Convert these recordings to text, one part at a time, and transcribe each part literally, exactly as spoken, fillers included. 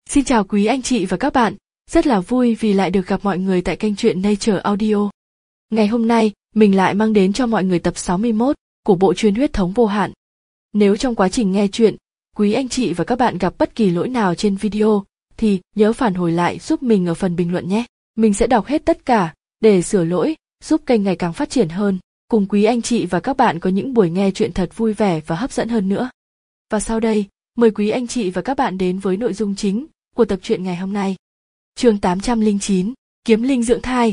Xin chào quý anh chị và các bạn, rất là vui vì lại được gặp mọi người tại kênh truyện Nature Audio. Ngày hôm nay, mình lại mang đến cho mọi người tập sáu mươi mốt của bộ truyện Huyết thống vô hạn. Nếu trong quá trình nghe truyện, quý anh chị và các bạn gặp bất kỳ lỗi nào trên video, thì nhớ phản hồi lại giúp mình ở phần bình luận nhé. Mình sẽ đọc hết tất cả, để sửa lỗi, giúp kênh ngày càng phát triển hơn, cùng quý anh chị và các bạn có những buổi nghe truyện thật vui vẻ và hấp dẫn hơn nữa. Và sau đây, mời quý anh chị và các bạn đến với nội dung chính của tập truyện ngày hôm nay. Chương tám trăm lẻ chín, Kiếm linh dưỡng thai.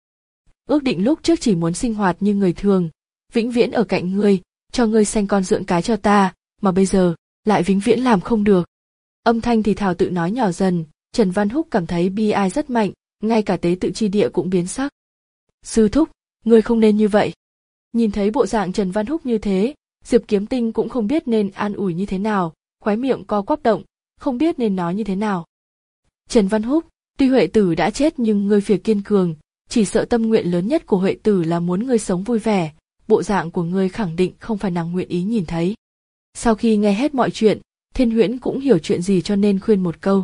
Ước định lúc trước chỉ muốn sinh hoạt như người thường, vĩnh viễn ở cạnh ngươi, cho ngươi sanh con dưỡng cái cho ta, mà bây giờ, lại vĩnh viễn làm không được. Âm thanh thì thào tự nói nhỏ dần, Trần Văn Húc cảm thấy bi ai rất mạnh, ngay cả tế tự chi địa cũng biến sắc. Sư thúc, ngươi không nên như vậy. Nhìn thấy bộ dạng Trần Văn Húc như thế, Diệp Kiếm Tinh cũng không biết nên an ủi như thế nào, khóe miệng co quắp động, không biết nên nói như thế nào. Trần Văn Húc, tuy Huệ Tử đã chết nhưng ngươi việc kiên cường, chỉ sợ tâm nguyện lớn nhất của Huệ Tử là muốn ngươi sống vui vẻ, bộ dạng của ngươi khẳng định không phải nàng nguyện ý nhìn thấy. Sau khi nghe hết mọi chuyện, Thiên Huyễn cũng hiểu chuyện gì cho nên khuyên một câu.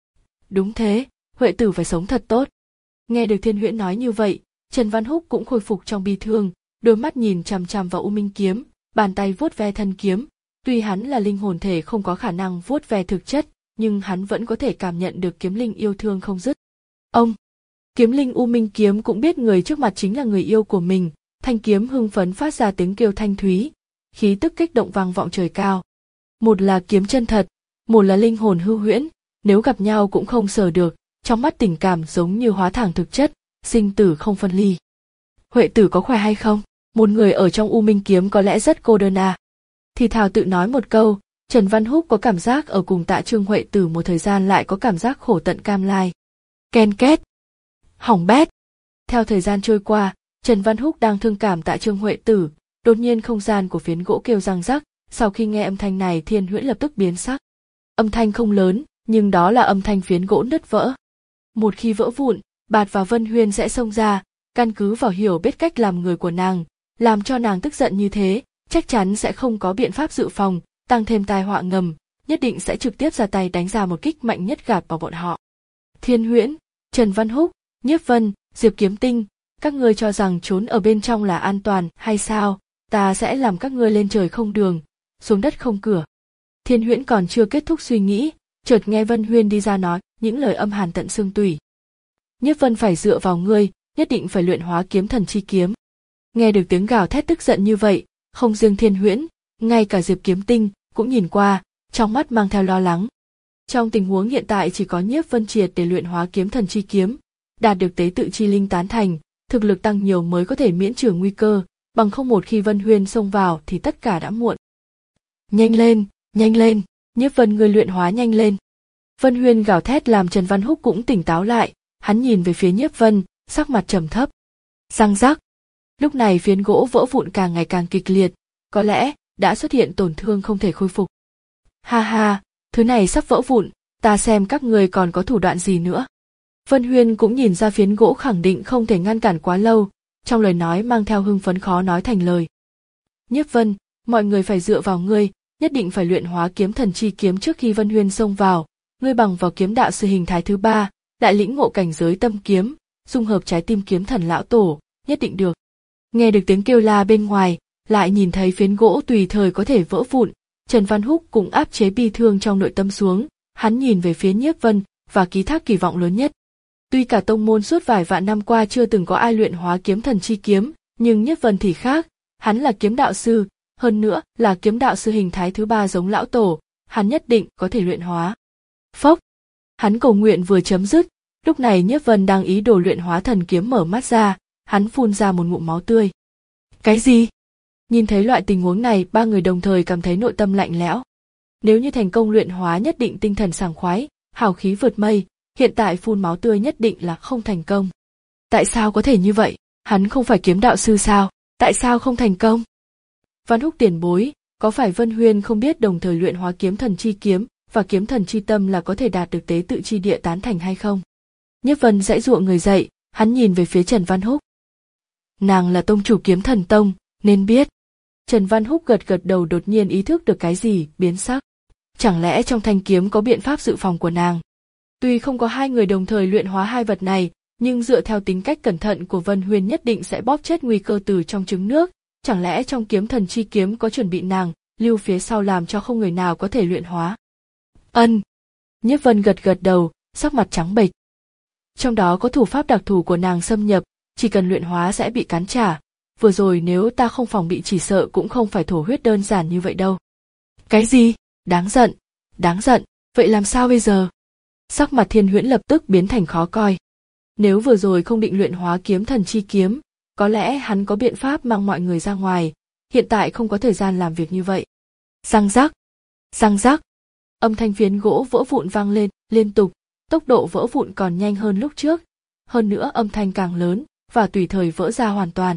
Đúng thế, Huệ Tử phải sống thật tốt. Nghe được Thiên Huyễn nói như vậy, Trần Văn Húc cũng khôi phục trong bi thương, đôi mắt nhìn chằm chằm vào U Minh kiếm, bàn tay vuốt ve thân kiếm. Tuy hắn là linh hồn thể không có khả năng vuốt ve thực chất, nhưng hắn vẫn có thể cảm nhận được kiếm linh yêu thương không dứt. Ông, kiếm linh U Minh kiếm cũng biết người trước mặt chính là người yêu của mình, thanh kiếm hưng phấn phát ra tiếng kêu thanh thúy, khí tức kích động vang vọng trời cao. Một là kiếm chân thật, một là linh hồn hư huyễn, nếu gặp nhau cũng không sờ được, trong mắt tình cảm giống như hóa thẳng thực chất, sinh tử không phân ly. Huệ Tử có khỏe hay không? Một người ở trong U Minh kiếm có lẽ rất cô đơn à? Thì thào tự nói một câu, Trần Văn Húc có cảm giác ở cùng Tạ Trương Huệ Tử một thời gian lại có cảm giác khổ tận cam lai. Ken két. Hỏng bét. Theo thời gian trôi qua, Trần Văn Húc đang thương cảm Tạ Trương Huệ Tử, đột nhiên không gian của phiến gỗ kêu răng rắc, sau khi nghe âm thanh này Thiên Huyễn lập tức biến sắc. Âm thanh không lớn, nhưng đó là âm thanh phiến gỗ nứt vỡ. Một khi vỡ vụn, Bạt và Vân Huyên sẽ xông ra, căn cứ vào hiểu biết cách làm người của nàng, làm cho nàng tức giận như thế, chắc chắn sẽ không có biện pháp dự phòng, tăng thêm tai họa ngầm, nhất định sẽ trực tiếp ra tay đánh ra một kích mạnh nhất gạt vào bọn họ. Thiên Huyễn, Trần Văn Húc, Nhiếp Vân, Diệp Kiếm Tinh, các ngươi cho rằng trốn ở bên trong là an toàn hay sao? Ta sẽ làm các ngươi lên trời không đường, xuống đất không cửa. Thiên Huyễn còn chưa kết thúc suy nghĩ, chợt nghe Vân Huyên đi ra nói những lời âm hàn tận xương tủy. Nhiếp Vân phải dựa vào ngươi, nhất định phải luyện hóa kiếm thần chi kiếm. Nghe được tiếng gào thét tức giận như vậy, không riêng Thiên Huyễn, ngay cả Diệp Kiếm Tinh cũng nhìn qua, trong mắt mang theo lo lắng. Trong tình huống hiện tại chỉ có Nhiếp Vân triệt để luyện hóa kiếm thần chi kiếm, đạt được tế tự chi linh tán thành, thực lực tăng nhiều mới có thể miễn trừ nguy cơ, bằng không một khi Vân Huyên xông vào thì tất cả đã muộn. Nhanh lên, nhanh lên, Nhiếp Vân ngươi luyện hóa nhanh lên. Vân Huyên gào thét làm Trần Văn Húc cũng tỉnh táo lại, hắn nhìn về phía Nhiếp Vân, sắc mặt trầm thấp. Răng rắc. Lúc này phiến gỗ vỡ vụn càng ngày càng kịch liệt, có lẽ đã xuất hiện tổn thương không thể khôi phục. Ha ha, thứ này sắp vỡ vụn, ta xem các người còn có thủ đoạn gì nữa. Vân Huyên cũng nhìn ra phiến gỗ khẳng định không thể ngăn cản quá lâu, trong lời nói mang theo hưng phấn khó nói thành lời. Nhiếp Vân, mọi người phải dựa vào ngươi, nhất định phải luyện hóa kiếm thần chi kiếm trước khi Vân Huyên xông vào, ngươi bằng vào kiếm đạo sư hình thái thứ ba, đại lĩnh ngộ cảnh giới tâm kiếm, dung hợp trái tim kiếm thần lão tổ, nhất định được. Nghe được tiếng kêu la bên ngoài, lại nhìn thấy phiến gỗ tùy thời có thể vỡ vụn, Trần Văn Húc cũng áp chế bi thương trong nội tâm xuống, hắn nhìn về phía Nhiếp Vân và ký thác kỳ vọng lớn nhất. Tuy cả tông môn suốt vài vạn năm qua chưa từng có ai luyện hóa kiếm thần chi kiếm, nhưng Nhiếp Vân thì khác, hắn là kiếm đạo sư, hơn nữa là kiếm đạo sư hình thái thứ ba giống lão tổ, hắn nhất định có thể luyện hóa. Phốc, hắn cầu nguyện vừa chấm dứt, lúc này Nhiếp Vân đang ý đồ luyện hóa thần kiếm mở mắt ra, hắn phun ra một ngụm máu tươi. Cái gì? Nhìn thấy loại tình huống này, ba người đồng thời cảm thấy nội tâm lạnh lẽo. Nếu như thành công luyện hóa nhất định tinh thần sảng khoái, hào khí vượt mây, hiện tại phun máu tươi nhất định là không thành công. Tại sao có thể như vậy? Hắn không phải kiếm đạo sư sao? Tại sao không thành công? Văn Húc tiền bối, có phải Vân Huyên không biết đồng thời luyện hóa kiếm thần chi kiếm và kiếm thần chi tâm là có thể đạt được tế tự chi địa tán thành hay không? Nhiếp Vân giãy giụa người dậy, hắn nhìn về phía Trần Văn Húc. Nàng là tông chủ kiếm thần tông, nên biết. Trần Văn Húc gật gật đầu, đột nhiên ý thức được cái gì, biến sắc. Chẳng lẽ trong thanh kiếm có biện pháp dự phòng của nàng? Tuy không có hai người đồng thời luyện hóa hai vật này, nhưng dựa theo tính cách cẩn thận của Vân Huyên nhất định sẽ bóp chết nguy cơ từ trong trứng nước, chẳng lẽ trong kiếm thần chi kiếm có chuẩn bị nàng, lưu phía sau làm cho không người nào có thể luyện hóa. Ân. Nhiếp Vân gật gật đầu, sắc mặt trắng bệch. Trong đó có thủ pháp đặc thù của nàng xâm nhập, chỉ cần luyện hóa sẽ bị cắn trả. Vừa rồi nếu ta không phòng bị chỉ sợ cũng không phải thổ huyết đơn giản như vậy đâu. Cái gì? Đáng giận, đáng giận, vậy làm sao bây giờ? Sắc mặt Thiên Huyễn lập tức biến thành khó coi. Nếu vừa rồi không định luyện hóa kiếm thần chi kiếm, có lẽ hắn có biện pháp mang mọi người ra ngoài, hiện tại không có thời gian làm việc như vậy. Răng rắc, răng rắc, âm thanh phiến gỗ vỡ vụn vang lên, liên tục, tốc độ vỡ vụn còn nhanh hơn lúc trước, hơn nữa âm thanh càng lớn, và tùy thời vỡ ra hoàn toàn.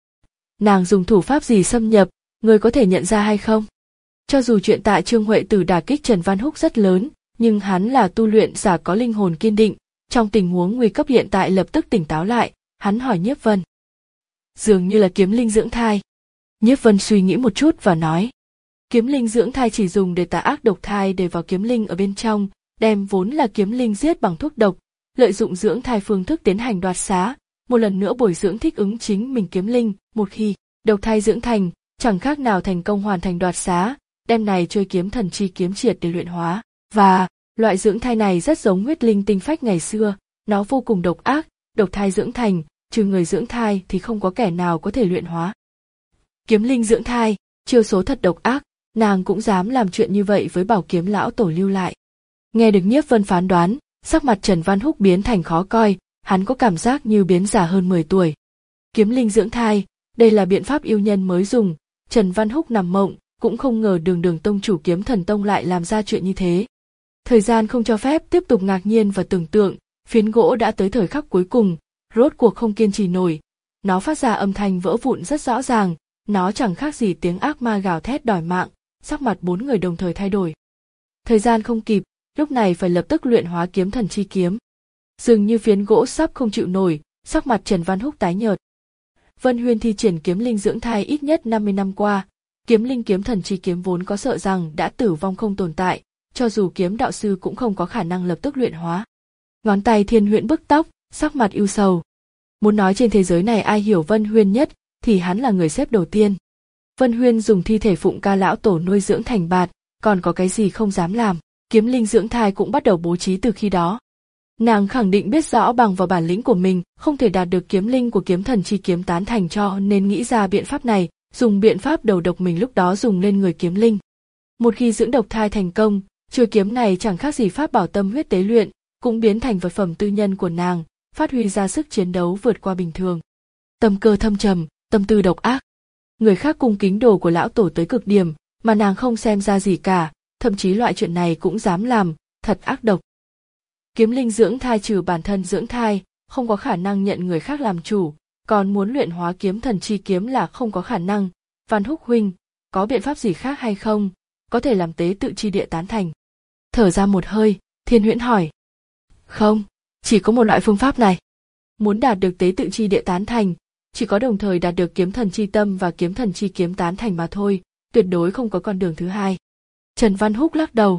Nàng dùng thủ pháp gì xâm nhập, người có thể nhận ra hay không? Cho dù chuyện tại Trương Huệ Tử đả kích Trần Văn Húc rất lớn, nhưng hắn là tu luyện giả có linh hồn kiên định, trong tình huống nguy cấp hiện tại lập tức tỉnh táo lại, hắn hỏi Nhiếp Vân. Dường như là kiếm linh dưỡng thai. Nhiếp Vân suy nghĩ một chút và nói. Kiếm linh dưỡng thai chỉ dùng để tà ác độc thai để vào kiếm linh ở bên trong, đem vốn là kiếm linh giết bằng thuốc độc, lợi dụng dưỡng thai phương thức tiến hành đoạt xá, một lần nữa bồi dưỡng thích ứng chính mình kiếm linh, một khi độc thai dưỡng thành, chẳng khác nào thành công hoàn thành đoạt xá, đem này chơi kiếm thần chi kiếm triệt để luyện hóa, và loại dưỡng thai này rất giống huyết linh tinh phách ngày xưa, nó vô cùng độc ác, độc thai dưỡng thành, trừ người dưỡng thai thì không có kẻ nào có thể luyện hóa. Kiếm linh dưỡng thai, chiêu số thật độc ác, nàng cũng dám làm chuyện như vậy với bảo kiếm lão tổ lưu lại. Nghe được Nhiếp Vân phán đoán, sắc mặt Trần Văn Húc biến thành khó coi, hắn có cảm giác như biến già hơn mười tuổi. Kiếm linh dưỡng thai, đây là biện pháp yêu nhân mới dùng, Trần Văn Húc nằm mộng, cũng không ngờ Đường Đường tông chủ Kiếm Thần Tông lại làm ra chuyện như thế. Thời gian không cho phép tiếp tục ngạc nhiên và tưởng tượng, phiến gỗ đã tới thời khắc cuối cùng, rốt cuộc không kiên trì nổi, nó phát ra âm thanh vỡ vụn rất rõ ràng, nó chẳng khác gì tiếng ác ma gào thét đòi mạng, sắc mặt bốn người đồng thời thay đổi. Thời gian không kịp, lúc này phải lập tức luyện hóa kiếm thần chi kiếm. Dường như phiến gỗ sắp không chịu nổi, sắc mặt Trần Văn Húc tái nhợt. Vân Huyên thi triển kiếm linh dưỡng thai ít nhất năm mươi năm qua, kiếm linh kiếm thần chi kiếm vốn có sợ rằng đã tử vong không tồn tại, cho dù kiếm đạo sư cũng không có khả năng lập tức luyện hóa. Ngón tay Thiên Huyễn bứt tóc, sắc mặt ưu sầu. Muốn nói trên thế giới này ai hiểu Vân Huyên nhất, thì hắn là người xếp đầu tiên. Vân Huyên dùng thi thể Phụng Ca lão tổ nuôi dưỡng thành bạt, còn có cái gì không dám làm, kiếm linh dưỡng thai cũng bắt đầu bố trí từ khi đó. Nàng khẳng định biết rõ bằng vào bản lĩnh của mình không thể đạt được kiếm linh của kiếm thần chi kiếm tán thành cho nên nghĩ ra biện pháp này, dùng biện pháp đầu độc mình lúc đó dùng lên người kiếm linh. Một khi dưỡng độc thai thành công, chuôi kiếm này chẳng khác gì pháp bảo tâm huyết tế luyện, cũng biến thành vật phẩm tư nhân của nàng, phát huy ra sức chiến đấu vượt qua bình thường. Tâm cơ thâm trầm, tâm tư độc ác. Người khác cung kính đồ của lão tổ tới cực điểm, mà nàng không xem ra gì cả, thậm chí loại chuyện này cũng dám làm, thật ác độc. Kiếm linh dưỡng thai trừ bản thân dưỡng thai, không có khả năng nhận người khác làm chủ, còn muốn luyện hóa kiếm thần chi kiếm là không có khả năng. Văn Húc huynh, có biện pháp gì khác hay không, có thể làm tế tự chi địa tán thành? Thở ra một hơi, Thiên Huyễn hỏi. Không, chỉ có một loại phương pháp này. Muốn đạt được tế tự chi địa tán thành, chỉ có đồng thời đạt được kiếm thần chi tâm và kiếm thần chi kiếm tán thành mà thôi, tuyệt đối không có con đường thứ hai. Trần Văn Húc lắc đầu.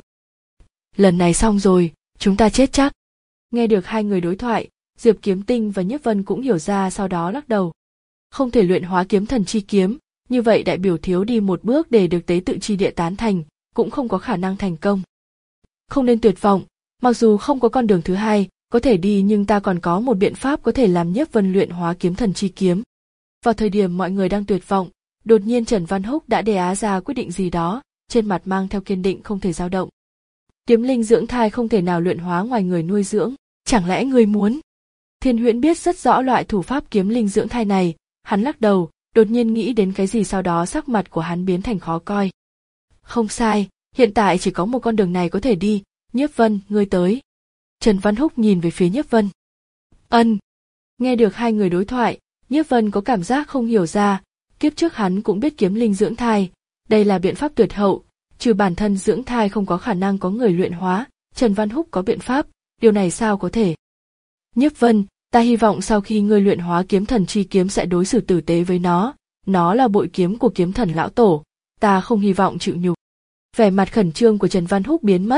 Lần này xong rồi, chúng ta chết chắc. Nghe được hai người đối thoại, Diệp Kiếm Tinh và Nhiếp Vân cũng hiểu ra, sau đó lắc đầu. Không thể luyện hóa kiếm thần chi kiếm, như vậy đại biểu thiếu đi một bước để được tế tự chi địa tán thành, cũng không có khả năng thành công. Không nên tuyệt vọng, mặc dù không có con đường thứ hai, có thể đi nhưng ta còn có một biện pháp có thể làm Nhiếp Vân luyện hóa kiếm thần chi kiếm. Vào thời điểm mọi người đang tuyệt vọng, đột nhiên Trần Văn Húc đã đề á ra quyết định gì đó, trên mặt mang theo kiên định không thể dao động. Kiếm linh dưỡng thai không thể nào luyện hóa ngoài người nuôi dưỡng, chẳng lẽ ngươi muốn? Thiên Huyễn biết rất rõ loại thủ pháp kiếm linh dưỡng thai này, hắn lắc đầu, đột nhiên nghĩ đến cái gì sau đó sắc mặt của hắn biến thành khó coi. Không sai, hiện tại chỉ có một con đường này có thể đi, Nhiếp Vân, ngươi tới. Trần Văn Húc nhìn về phía Nhiếp Vân. Ân. Nghe được hai người đối thoại, Nhiếp Vân có cảm giác không hiểu ra, kiếp trước hắn cũng biết kiếm linh dưỡng thai, đây là biện pháp tuyệt hậu, trừ bản thân dưỡng thai không có khả năng có người luyện hóa, Trần Văn Húc có biện pháp, điều này sao có thể? Nhiếp Vân, ta hy vọng sau khi ngươi luyện hóa kiếm thần chi kiếm sẽ đối xử tử tế với nó, nó là bội kiếm của kiếm thần lão tổ, ta không hy vọng chịu nhục. Vẻ mặt khẩn trương của Trần Văn Húc biến mất,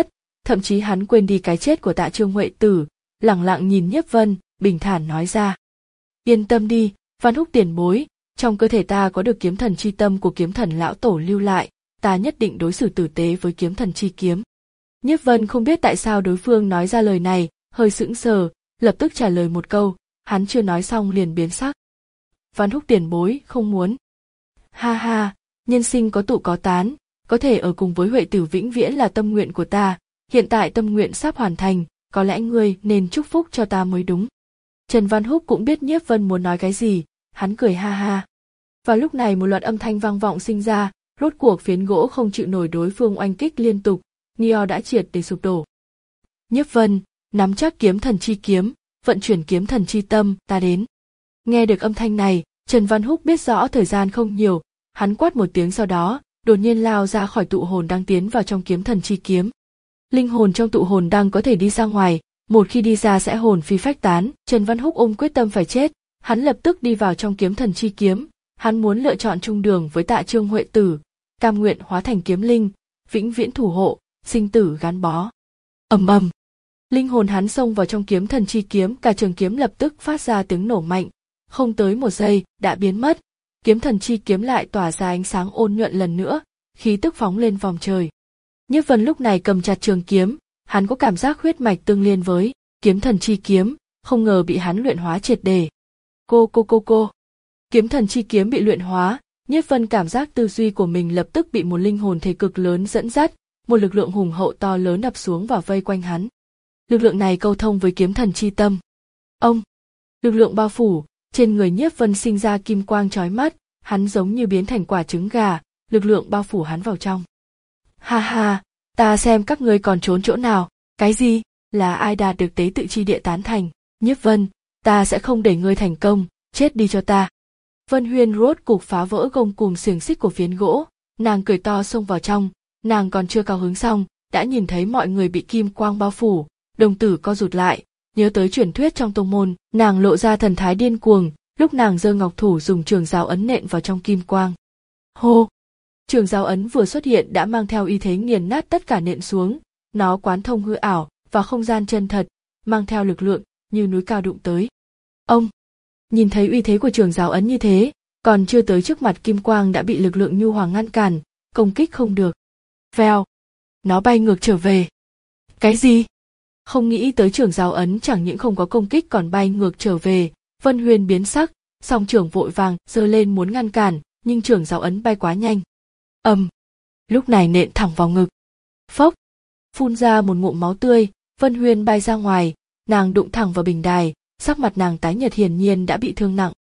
thậm chí hắn quên đi cái chết của Tạ Trương Huệ Tử, lẳng lặng nhìn Nhiếp Vân, bình thản nói ra. Yên tâm đi, Văn Húc tiền bối, trong cơ thể ta có được kiếm thần chi tâm của kiếm thần lão tổ lưu lại, ta nhất định đối xử tử tế với kiếm thần chi kiếm. Nhiếp Vân không biết tại sao đối phương nói ra lời này, hơi sững sờ, lập tức trả lời một câu, hắn chưa nói xong liền biến sắc. Văn Húc tiền bối không muốn. Ha ha, nhân sinh có tụ có tán, có thể ở cùng với Huệ Tử vĩnh viễn là tâm nguyện của ta, hiện tại tâm nguyện sắp hoàn thành, có lẽ ngươi nên chúc phúc cho ta mới đúng. Trần Văn Húc cũng biết Nhiếp Vân muốn nói cái gì, hắn cười ha ha. Vào lúc này một loạt âm thanh vang vọng sinh ra, rốt cuộc phiến gỗ không chịu nổi đối phương oanh kích liên tục, Nio đã triệt để sụp đổ. Nhiếp Vân, nắm chắc kiếm thần chi kiếm, vận chuyển kiếm thần chi tâm, ta đến. Nghe được âm thanh này, Trần Văn Húc biết rõ thời gian không nhiều, hắn quát một tiếng sau đó, đột nhiên lao ra khỏi tụ hồn đăng tiến vào trong kiếm thần chi kiếm. Linh hồn trong tụ hồn đăng có thể đi ra ngoài, một khi đi ra sẽ hồn phi phách tán, Trần Văn Húc ôm quyết tâm phải chết, hắn lập tức đi vào trong kiếm thần chi kiếm, hắn muốn lựa chọn chung đường với Tạ Trương Huệ Tử, cam nguyện hóa thành kiếm linh, vĩnh viễn thủ hộ, sinh tử gắn bó. Ầm ầm, linh hồn hắn xông vào trong kiếm thần chi kiếm, cả trường kiếm lập tức phát ra tiếng nổ mạnh, không tới một giây đã biến mất, kiếm thần chi kiếm lại tỏa ra ánh sáng ôn nhuận lần nữa, khí tức phóng lên vòng trời. Nhiếp Vân lúc này cầm chặt trường kiếm, hắn có cảm giác huyết mạch tương liên với kiếm thần chi kiếm, không ngờ bị hắn luyện hóa triệt để. Cô cô cô cô, kiếm thần chi kiếm bị luyện hóa, Nhiếp Vân cảm giác tư duy của mình lập tức bị một linh hồn thể cực lớn dẫn dắt, một lực lượng hùng hậu to lớn ập xuống và vây quanh hắn. Lực lượng này câu thông với kiếm thần chi tâm. Ông, lực lượng bao phủ, trên người Nhiếp Vân sinh ra kim quang chói mắt, hắn giống như biến thành quả trứng gà, lực lượng bao phủ hắn vào trong. Ha ha, ta xem các ngươi còn trốn chỗ nào, cái gì, là ai đạt được tế tự chi địa tán thành, Nhiếp Vân, ta sẽ không để ngươi thành công, chết đi cho ta. Vân Huyên rốt cục phá vỡ gông cùm xiềng xích của phiến gỗ, nàng cười to xông vào trong, nàng còn chưa cao hứng xong, đã nhìn thấy mọi người bị kim quang bao phủ, đồng tử co rụt lại, nhớ tới truyền thuyết trong tông môn, nàng lộ ra thần thái điên cuồng, lúc nàng giơ ngọc thủ dùng trường giáo ấn nện vào trong kim quang. Hô! Trường giáo ấn vừa xuất hiện đã mang theo uy thế nghiền nát tất cả nện xuống, nó quán thông hư ảo và không gian chân thật, mang theo lực lượng như núi cao đụng tới. Ông! Nhìn thấy uy thế của trường giáo ấn như thế, còn chưa tới trước mặt kim quang đã bị lực lượng nhu hòa ngăn cản, công kích không được. Vèo! Nó bay ngược trở về. Cái gì? Không nghĩ tới trường giáo ấn chẳng những không có công kích còn bay ngược trở về, Vân Huyên biến sắc, song trưởng vội vàng giơ lên muốn ngăn cản, nhưng trường giáo ấn bay quá nhanh. Ầm! Um, lúc này nện thẳng vào ngực. Phốc! Phun ra một ngụm máu tươi, Vân Huyên bay ra ngoài, nàng đụng thẳng vào bình đài, sắc mặt nàng tái nhợt hiển nhiên đã bị thương nặng.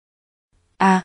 À!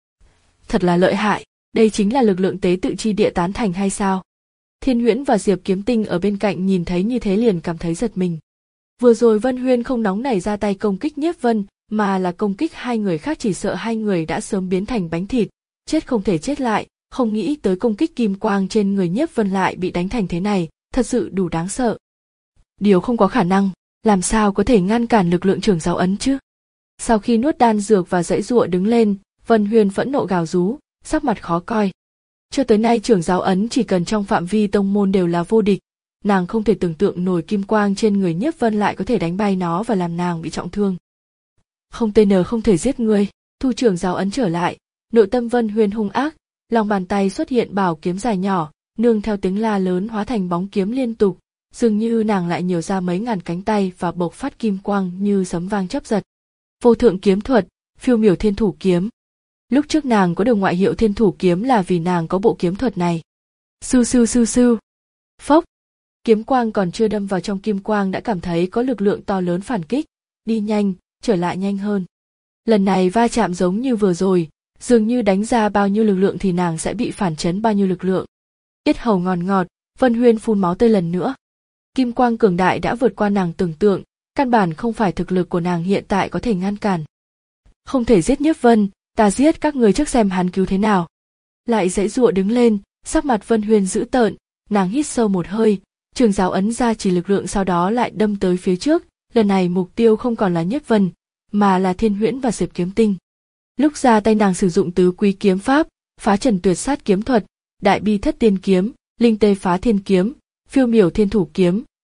Thật là lợi hại, đây chính là lực lượng tế tự chi địa tán thành hay sao? Thiên Huyễn và Diệp Kiếm Tinh ở bên cạnh nhìn thấy như thế liền cảm thấy giật mình. Vừa rồi Vân Huyên không nóng nảy ra tay công kích Nhiếp Vân, mà là công kích hai người khác, chỉ sợ hai người đã sớm biến thành bánh thịt, chết không thể chết lại, không nghĩ tới công kích kim quang trên người Nhiếp Vân lại bị đánh thành thế này, thật sự đủ đáng sợ. Điều không có khả năng, làm sao có thể ngăn cản lực lượng trường giáo ấn chứ? Sau khi nuốt đan dược và giãy giụa đứng lên, Vân Huyên phẫn nộ gào rú, sắc mặt khó coi. Cho tới nay trường giáo ấn chỉ cần trong phạm vi tông môn đều là vô địch, nàng không thể tưởng tượng nổi kim quang trên người Nhiếp Vân lại có thể đánh bay nó và làm nàng bị trọng thương. Không tê nờ không thể giết ngươi, thu trường giáo ấn trở lại, nội tâm Vân Huyên hung ác, lòng bàn tay xuất hiện bảo kiếm dài nhỏ, nương theo tiếng la lớn hóa thành bóng kiếm liên tục, dường như nàng lại nhiều ra mấy ngàn cánh tay và bộc phát kim quang như sấm vang chớp giật. Vô thượng kiếm thuật, phiêu miểu thiên thủ kiếm. Lúc trước nàng có được ngoại hiệu thiên thủ kiếm là vì nàng có bộ kiếm thuật này. Sưu sưu sưu sưu. Phốc. Kiếm quang còn chưa đâm vào trong kim quang đã cảm thấy có lực lượng to lớn phản kích, đi nhanh, trở lại nhanh hơn. Lần này va chạm giống như vừa rồi, dường như đánh ra bao nhiêu lực lượng thì nàng sẽ bị phản chấn bao nhiêu lực lượng. Yết hầu ngọt ngọt, Vân Huyên phun máu tươi lần nữa. Kim quang cường đại đã vượt qua nàng tưởng tượng, căn bản không phải thực lực của nàng hiện tại có thể ngăn cản. Không thể giết Nhiếp Vân, ta giết các người trước xem hắn cứu thế nào. Lại giãy giụa đứng lên, sắc mặt Vân Huyên dữ tợn, nàng hít sâu một hơi, trường giáo ấn ra chỉ lực lượng sau đó lại đâm tới phía trước, lần này mục tiêu không còn là Nhiếp Vân, mà là Thiên Huyễn và Diệp Kiếm Tinh. Lúc ra tay nàng sử dụng tứ quý kiếm pháp, phá trần tuyệt sát kiếm thuật, đại bi thất tiên kiếm, linh tê phá thiên kiếm, phiêu miểu thiên thủ kiếm,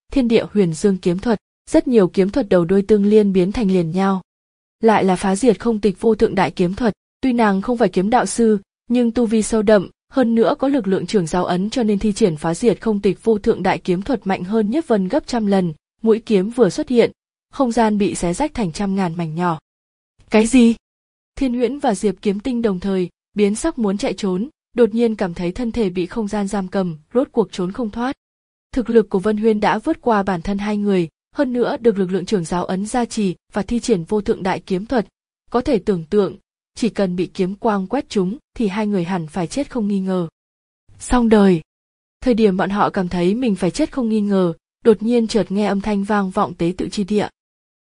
Thiên địa huyền dương kiếm thuật, rất nhiều kiếm thuật đầu đuôi tương liên biến thành liền nhau. Lại là phá diệt không tịch vô thượng đại kiếm thuật, tuy nàng không phải kiếm đạo sư, nhưng tu vi sâu đậm, hơn nữa có lực lượng trường giáo ấn cho nên thi triển phá diệt không tịch vô thượng đại kiếm thuật mạnh hơn Nhiếp Vân gấp trăm lần, mũi kiếm vừa xuất hiện, không gian bị xé rách thành trăm ngàn mảnh nhỏ. Cái gì? Thiên Huyễn và Diệp Kiếm Tinh đồng thời biến sắc muốn chạy trốn, đột nhiên cảm thấy thân thể bị không gian giam cầm, rốt cuộc trốn không thoát. Thực lực của Vân Huyên đã vượt qua bản thân hai người, hơn nữa được lực lượng trưởng giáo ấn gia trì và thi triển vô thượng đại kiếm thuật, có thể tưởng tượng, chỉ cần bị kiếm quang quét trúng thì hai người hẳn phải chết không nghi ngờ. Xong đời. Thời điểm bọn họ cảm thấy mình phải chết không nghi ngờ, đột nhiên chợt nghe âm thanh vang vọng tế tự chi địa.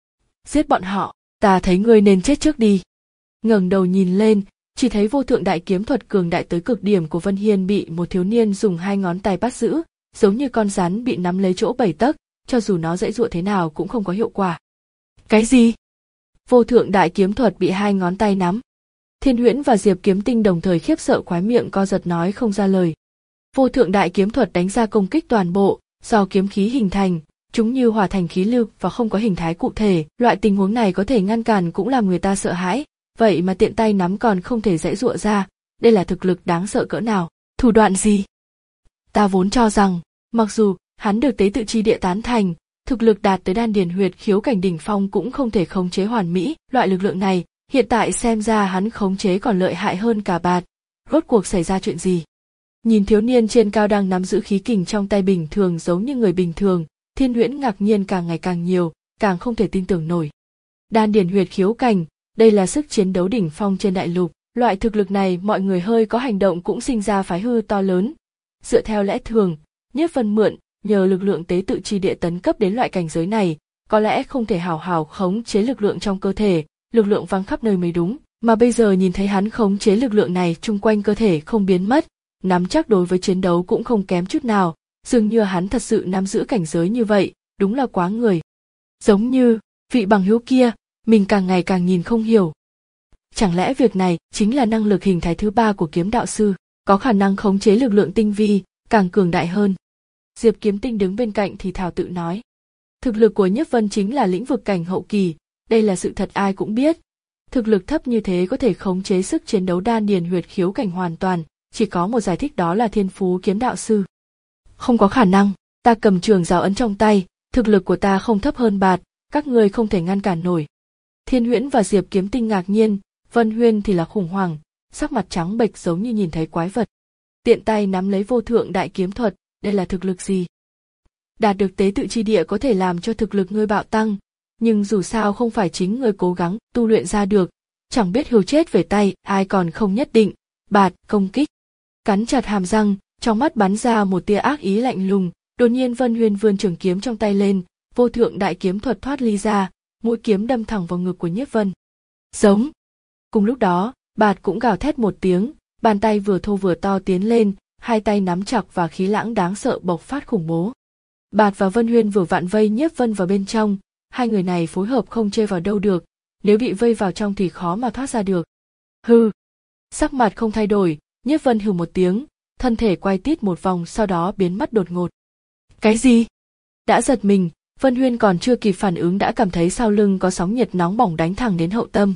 Giết bọn họ, ta thấy ngươi nên chết trước đi. Ngẩng đầu nhìn lên, chỉ thấy vô thượng đại kiếm thuật cường đại tới cực điểm của Vân Hiên bị một thiếu niên dùng hai ngón tay bắt giữ, giống như con rắn bị nắm lấy chỗ bảy tấc, cho dù nó giãy giụa thế nào cũng không có hiệu quả. Cái gì? Vô thượng đại kiếm thuật bị hai ngón tay nắm. Thiên Huyễn và Diệp Kiếm Tinh đồng thời khiếp sợ khóe miệng co giật nói không ra lời. Vô thượng đại kiếm thuật đánh ra công kích toàn bộ, do kiếm khí hình thành, chúng như hòa thành khí lưu và không có hình thái cụ thể, loại tình huống này có thể ngăn cản cũng làm người ta sợ hãi, vậy mà tiện tay nắm còn không thể giãy giụa ra, đây là thực lực đáng sợ cỡ nào, thủ đoạn gì? Ta vốn cho rằng, mặc dù hắn được tế tự chi địa tán thành, thực lực đạt tới đan điền huyệt khiếu cảnh đỉnh phong cũng không thể khống chế hoàn mỹ, loại lực lượng này, hiện tại xem ra hắn khống chế còn lợi hại hơn cả Bạt. Rốt cuộc xảy ra chuyện gì? Nhìn thiếu niên trên cao đang nắm giữ khí kình trong tay bình thường giống như người bình thường, Thiên Huyễn ngạc nhiên càng ngày càng nhiều, càng không thể tin tưởng nổi. Đan điền huyệt khiếu cảnh, đây là sức chiến đấu đỉnh phong trên đại lục, loại thực lực này mọi người hơi có hành động cũng sinh ra phái hư to lớn. Dựa theo lẽ thường, Nhiếp Vân mượn, nhờ lực lượng tế tự chi địa tấn cấp đến loại cảnh giới này, có lẽ không thể hào hào khống chế lực lượng trong cơ thể, lực lượng văng khắp nơi mới đúng, mà bây giờ nhìn thấy hắn khống chế lực lượng này chung quanh cơ thể không biến mất, nắm chắc đối với chiến đấu cũng không kém chút nào, dường như hắn thật sự nắm giữ cảnh giới như vậy, đúng là quá người. Giống như, vị bằng hữu kia, mình càng ngày càng nhìn không hiểu. Chẳng lẽ việc này chính là năng lực hình thái thứ ba của kiếm đạo sư, có khả năng khống chế lực lượng tinh vi, càng cường đại hơn. Diệp Kiếm Tinh đứng bên cạnh thì thào tự nói. Thực lực của Nhiếp Vân chính là lĩnh vực cảnh hậu kỳ, đây là sự thật ai cũng biết. Thực lực thấp như thế có thể khống chế sức chiến đấu đan điền huyệt khiếu cảnh hoàn toàn, chỉ có một giải thích đó là thiên phú kiếm đạo sư. Không có khả năng, ta cầm trường giáo ấn trong tay, thực lực của ta không thấp hơn Bạt, các ngươi không thể ngăn cản nổi. Thiên Huyễn và Diệp Kiếm Tinh ngạc nhiên, Vân Huyên thì là khủng hoảng, sắc mặt trắng bệch giống như nhìn thấy quái vật. Tiện tay nắm lấy vô thượng đại kiếm thuật, đây là thực lực gì? Đạt được tế tự chi địa có thể làm cho thực lực ngươi bạo tăng, nhưng dù sao không phải chính ngươi cố gắng tu luyện ra được, chẳng biết hiu chết về tay, ai còn không nhất định. Bạt, công kích. Cắn chặt hàm răng, trong mắt bắn ra một tia ác ý lạnh lùng, đột nhiên Vân Huyên vươn trường kiếm trong tay lên, vô thượng đại kiếm thuật thoát ly ra, mũi kiếm đâm thẳng vào ngực của Nhiếp Vân. Giống. Cùng lúc đó, Bạt cũng gào thét một tiếng, bàn tay vừa thô vừa to tiến lên, hai tay nắm chặt và khí lãng đáng sợ bộc phát khủng bố. Bạt và Vân Huyên vừa vặn vây Nhiếp Vân vào bên trong, hai người này phối hợp không chê vào đâu được, nếu bị vây vào trong thì khó mà thoát ra được. Hừ. Sắc mặt không thay đổi, Nhiếp Vân hừ một tiếng, thân thể quay tít một vòng sau đó biến mất đột ngột. Cái gì? Đã giật mình, Vân Huyên còn chưa kịp phản ứng đã cảm thấy sau lưng có sóng nhiệt nóng bỏng đánh thẳng đến hậu tâm.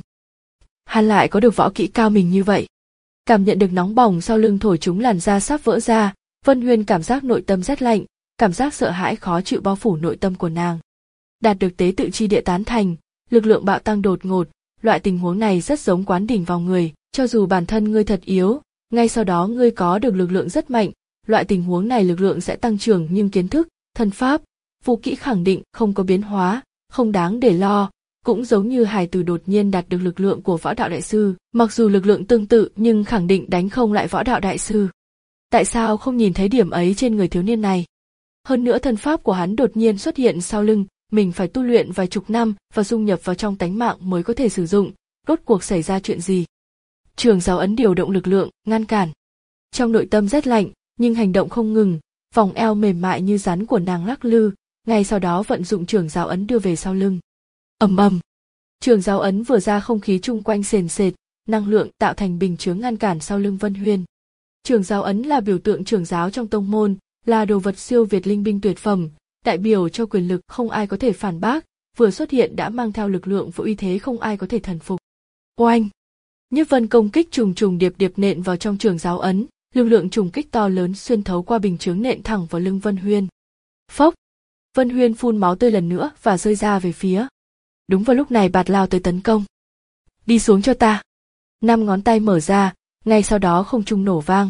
Hắn lại có được võ kỹ cao mình như vậy. Cảm nhận được nóng bỏng sau lưng thổi chúng làn da sắp vỡ ra, Vân Huyên cảm giác nội tâm rét lạnh, cảm giác sợ hãi khó chịu bao phủ nội tâm của nàng. Đạt được tế tự chi địa tán thành, lực lượng bạo tăng đột ngột, loại tình huống này rất giống quán đỉnh vào người, cho dù bản thân ngươi thật yếu, ngay sau đó ngươi có được lực lượng rất mạnh, loại tình huống này lực lượng sẽ tăng trưởng nhưng kiến thức, thân pháp, vũ kỹ khẳng định không có biến hóa, không đáng để lo, cũng giống như hài tử đột nhiên đạt được lực lượng của võ đạo đại sư, mặc dù lực lượng tương tự nhưng khẳng định đánh không lại võ đạo đại sư. Tại sao không nhìn thấy điểm ấy trên người thiếu niên này? Hơn nữa thân pháp của hắn đột nhiên xuất hiện sau lưng, mình phải tu luyện vài chục năm và dung nhập vào trong tánh mạng mới có thể sử dụng, rốt cuộc xảy ra chuyện gì? Trường giáo ấn điều động lực lượng, ngăn cản. Trong nội tâm rét lạnh, nhưng hành động không ngừng, vòng eo mềm mại như rắn của nàng lắc lư, ngay sau đó vận dụng trường giáo ấn đưa về sau lưng. Ầm ầm. Trường giáo ấn vừa ra không khí chung quanh sền sệt, năng lượng tạo thành bình chướng ngăn cản sau lưng Vân Huyên. Trường giáo ấn là biểu tượng trường giáo trong tông môn, là đồ vật siêu việt linh binh tuyệt phẩm, đại biểu cho quyền lực không ai có thể phản bác, vừa xuất hiện đã mang theo lực lượng và uy thế không ai có thể thần phục. Oanh! Nhiếp Vân công kích trùng trùng điệp điệp nện vào trong trường giáo ấn, lực lượng trùng kích to lớn xuyên thấu qua bình chướng nện thẳng vào lưng Vân Huyên. Phốc! Vân Huyên phun máu tươi lần nữa và rơi ra về phía. Đúng vào lúc này Bạt lao tới tấn công. Đi xuống cho ta! Năm ngón tay mở ra, ngay sau đó không trung nổ vang.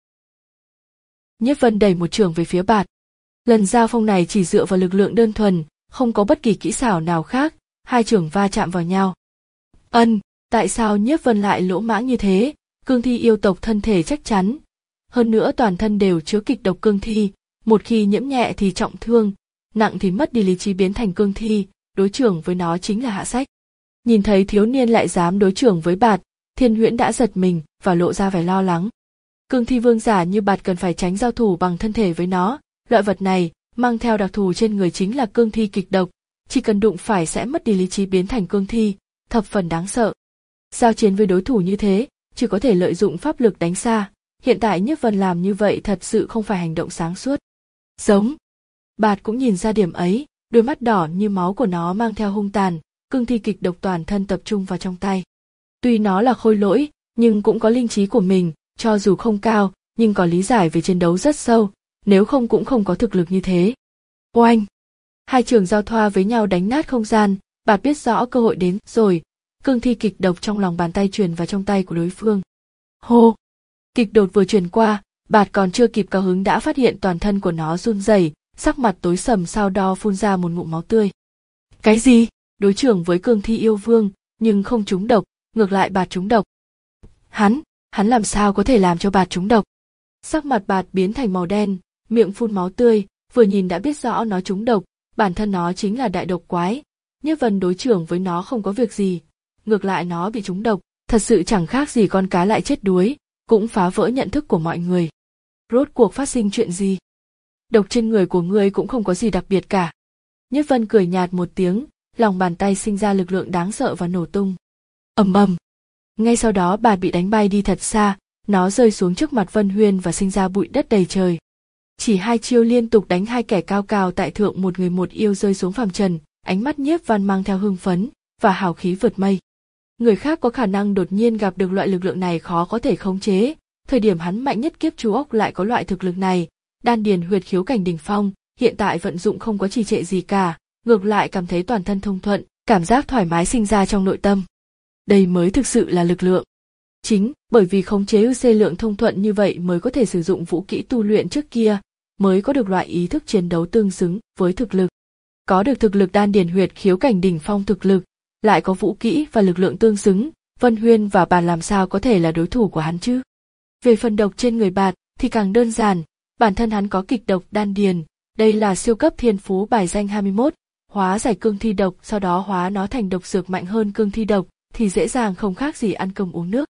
Nhiếp Vân đẩy một chưởng về phía Bạt. Lần giao phong này chỉ dựa vào lực lượng đơn thuần, không có bất kỳ kỹ xảo nào khác, hai chưởng va chạm vào nhau. Ân, tại sao Nhiếp Vân lại lỗ mãng như thế? Cương thi yêu tộc thân thể chắc chắn, hơn nữa toàn thân đều chứa kịch độc cương thi, một khi nhiễm nhẹ thì trọng thương, nặng thì mất đi lý trí biến thành cương thi, đối chưởng với nó chính là hạ sách. Nhìn thấy thiếu niên lại dám đối chưởng với Bạt, Thiên Huyễn đã giật mình và lộ ra vẻ lo lắng. Cương thi vương giả như Bạt cần phải tránh giao thủ bằng thân thể với nó, loại vật này mang theo đặc thù trên người chính là cương thi kịch độc, chỉ cần đụng phải sẽ mất đi lý trí biến thành cương thi, thập phần đáng sợ. Giao chiến với đối thủ như thế, chỉ có thể lợi dụng pháp lực đánh xa, hiện tại Nhiếp Vân làm như vậy thật sự không phải hành động sáng suốt. Giống. Bạt cũng nhìn ra điểm ấy, đôi mắt đỏ như máu của nó mang theo hung tàn, cương thi kịch độc toàn thân tập trung vào trong tay. Tuy nó là khôi lỗi, nhưng cũng có linh trí của mình, cho dù không cao, nhưng có lý giải về chiến đấu rất sâu, nếu không cũng không có thực lực như thế. Oanh! Hai trường giao thoa với nhau đánh nát không gian, Bạt biết rõ cơ hội đến rồi, cương thi kịch độc trong lòng bàn tay truyền vào trong tay của đối phương. Hô! Kịch đột vừa truyền qua, Bạt còn chưa kịp cao hứng đã phát hiện toàn thân của nó run rẩy, sắc mặt tối sầm sau đó phun ra một ngụm máu tươi. Cái gì? Đối trưởng với cương thi yêu vương, nhưng không trúng độc, ngược lại Bạt trúng độc. Hắn, hắn làm sao có thể làm cho Bạt trúng độc? Sắc mặt Bạt biến thành màu đen, miệng phun máu tươi, vừa nhìn đã biết rõ nó trúng độc, bản thân nó chính là đại độc quái. Nhiếp Vân đối trưởng với nó không có việc gì, ngược lại nó bị trúng độc, thật sự chẳng khác gì con cá lại chết đuối, cũng phá vỡ nhận thức của mọi người. Rốt cuộc phát sinh chuyện gì? Độc trên người của ngươi cũng không có gì đặc biệt cả. Nhiếp Vân cười nhạt một tiếng, lòng bàn tay sinh ra lực lượng đáng sợ và nổ tung. Ầm ầm. Ngay sau đó Bạt bị đánh bay đi thật xa, nó rơi xuống trước mặt Vân Huyên và sinh ra bụi đất đầy trời. Chỉ hai chiêu liên tục đánh hai kẻ cao cao tại thượng một người một yêu rơi xuống phàm trần, ánh mắt Nhiếp Vân mang theo hưng phấn và hào khí vượt mây. Người khác có khả năng đột nhiên gặp được loại lực lượng này khó có thể khống chế, thời điểm hắn mạnh nhất kiếp chú ốc lại có loại thực lực này, đan điền huyệt khiếu cảnh đỉnh phong, hiện tại vận dụng không có trì trệ gì cả, ngược lại cảm thấy toàn thân thông thuận, cảm giác thoải mái sinh ra trong nội tâm. Đây mới thực sự là lực lượng. Chính bởi vì khống chế ư xê lượng thông thuận như vậy mới có thể sử dụng vũ kỹ tu luyện trước kia, mới có được loại ý thức chiến đấu tương xứng với thực lực. Có được thực lực đan điền huyệt khiếu cảnh đỉnh phong thực lực, lại có vũ kỹ và lực lượng tương xứng, Vân Huyên và Bạt làm sao có thể là đối thủ của hắn chứ? Về phần độc trên người Bạt thì càng đơn giản, bản thân hắn có kịch độc đan điền, đây là siêu cấp thiên phú bài danh hai mươi mốt, hóa giải cương thi độc sau đó hóa nó thành độc dược mạnh hơn cương thi độc thì dễ dàng không khác gì ăn cơm uống nước.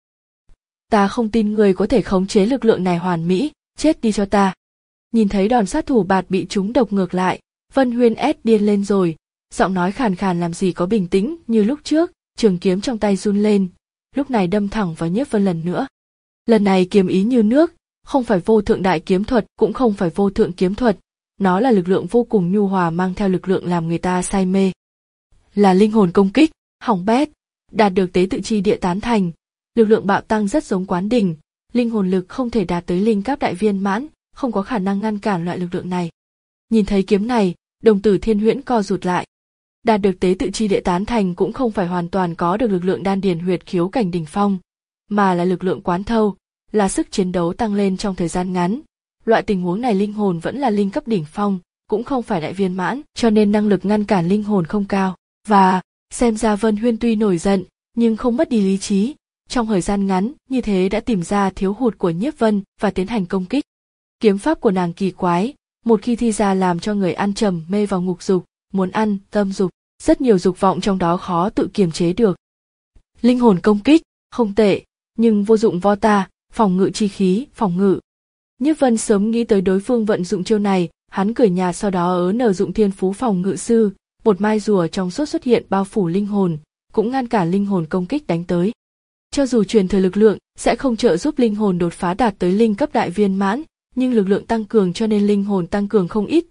Ta không tin người có thể khống chế lực lượng này hoàn mỹ, chết đi cho ta. Nhìn thấy đòn sát thủ Bạt bị trúng độc ngược lại, Vân Huyên ép điên lên rồi, giọng nói khàn khàn làm gì có bình tĩnh như lúc trước, trường kiếm trong tay run lên, lúc này đâm thẳng vào Nhiếp Vân lần nữa. Lần này kiếm ý như nước, không phải vô thượng đại kiếm thuật cũng không phải vô thượng kiếm thuật, nó là lực lượng vô cùng nhu hòa mang theo lực lượng làm người ta say mê. Là linh hồn công kích, hỏng bét, đạt được tế tự chi địa tán thành, lực lượng bạo tăng rất giống quán đỉnh, linh hồn lực không thể đạt tới linh cấp đại viên mãn, không có khả năng ngăn cản loại lực lượng này. Nhìn thấy kiếm này, đồng tử Thiên Huyễn co rụt lại. Đạt được tế tự chi địa tán thành cũng không phải hoàn toàn có được lực lượng đan điền huyệt khiếu cảnh đỉnh phong, mà là lực lượng quán thâu, là sức chiến đấu tăng lên trong thời gian ngắn. Loại tình huống này linh hồn vẫn là linh cấp đỉnh phong, cũng không phải đại viên mãn, cho nên năng lực ngăn cản linh hồn không cao. Và, xem ra Vân Huyên tuy nổi giận, nhưng không mất đi lý trí, trong thời gian ngắn như thế đã tìm ra thiếu hụt của Nhiếp Vân và tiến hành công kích. Kiếm pháp của nàng kỳ quái, một khi thi ra làm cho người ăn trầm mê vào ngục dục, muốn ăn, tâm dục, rất nhiều dục vọng trong đó khó tự kiềm chế được. Linh hồn công kích, không tệ, nhưng vô dụng vo ta, phòng ngự chi khí, phòng ngự. Nhiếp Vân sớm nghĩ tới đối phương vận dụng chiêu này, hắn cười nhạt sau đó ớ nở dụng thiên phú phòng ngự sư, một mai rùa trong suốt xuất hiện bao phủ linh hồn, cũng ngăn cản linh hồn công kích đánh tới. Cho dù truyền thừa lực lượng sẽ không trợ giúp linh hồn đột phá đạt tới linh cấp đại viên mãn, nhưng lực lượng tăng cường cho nên linh hồn tăng cường không ít.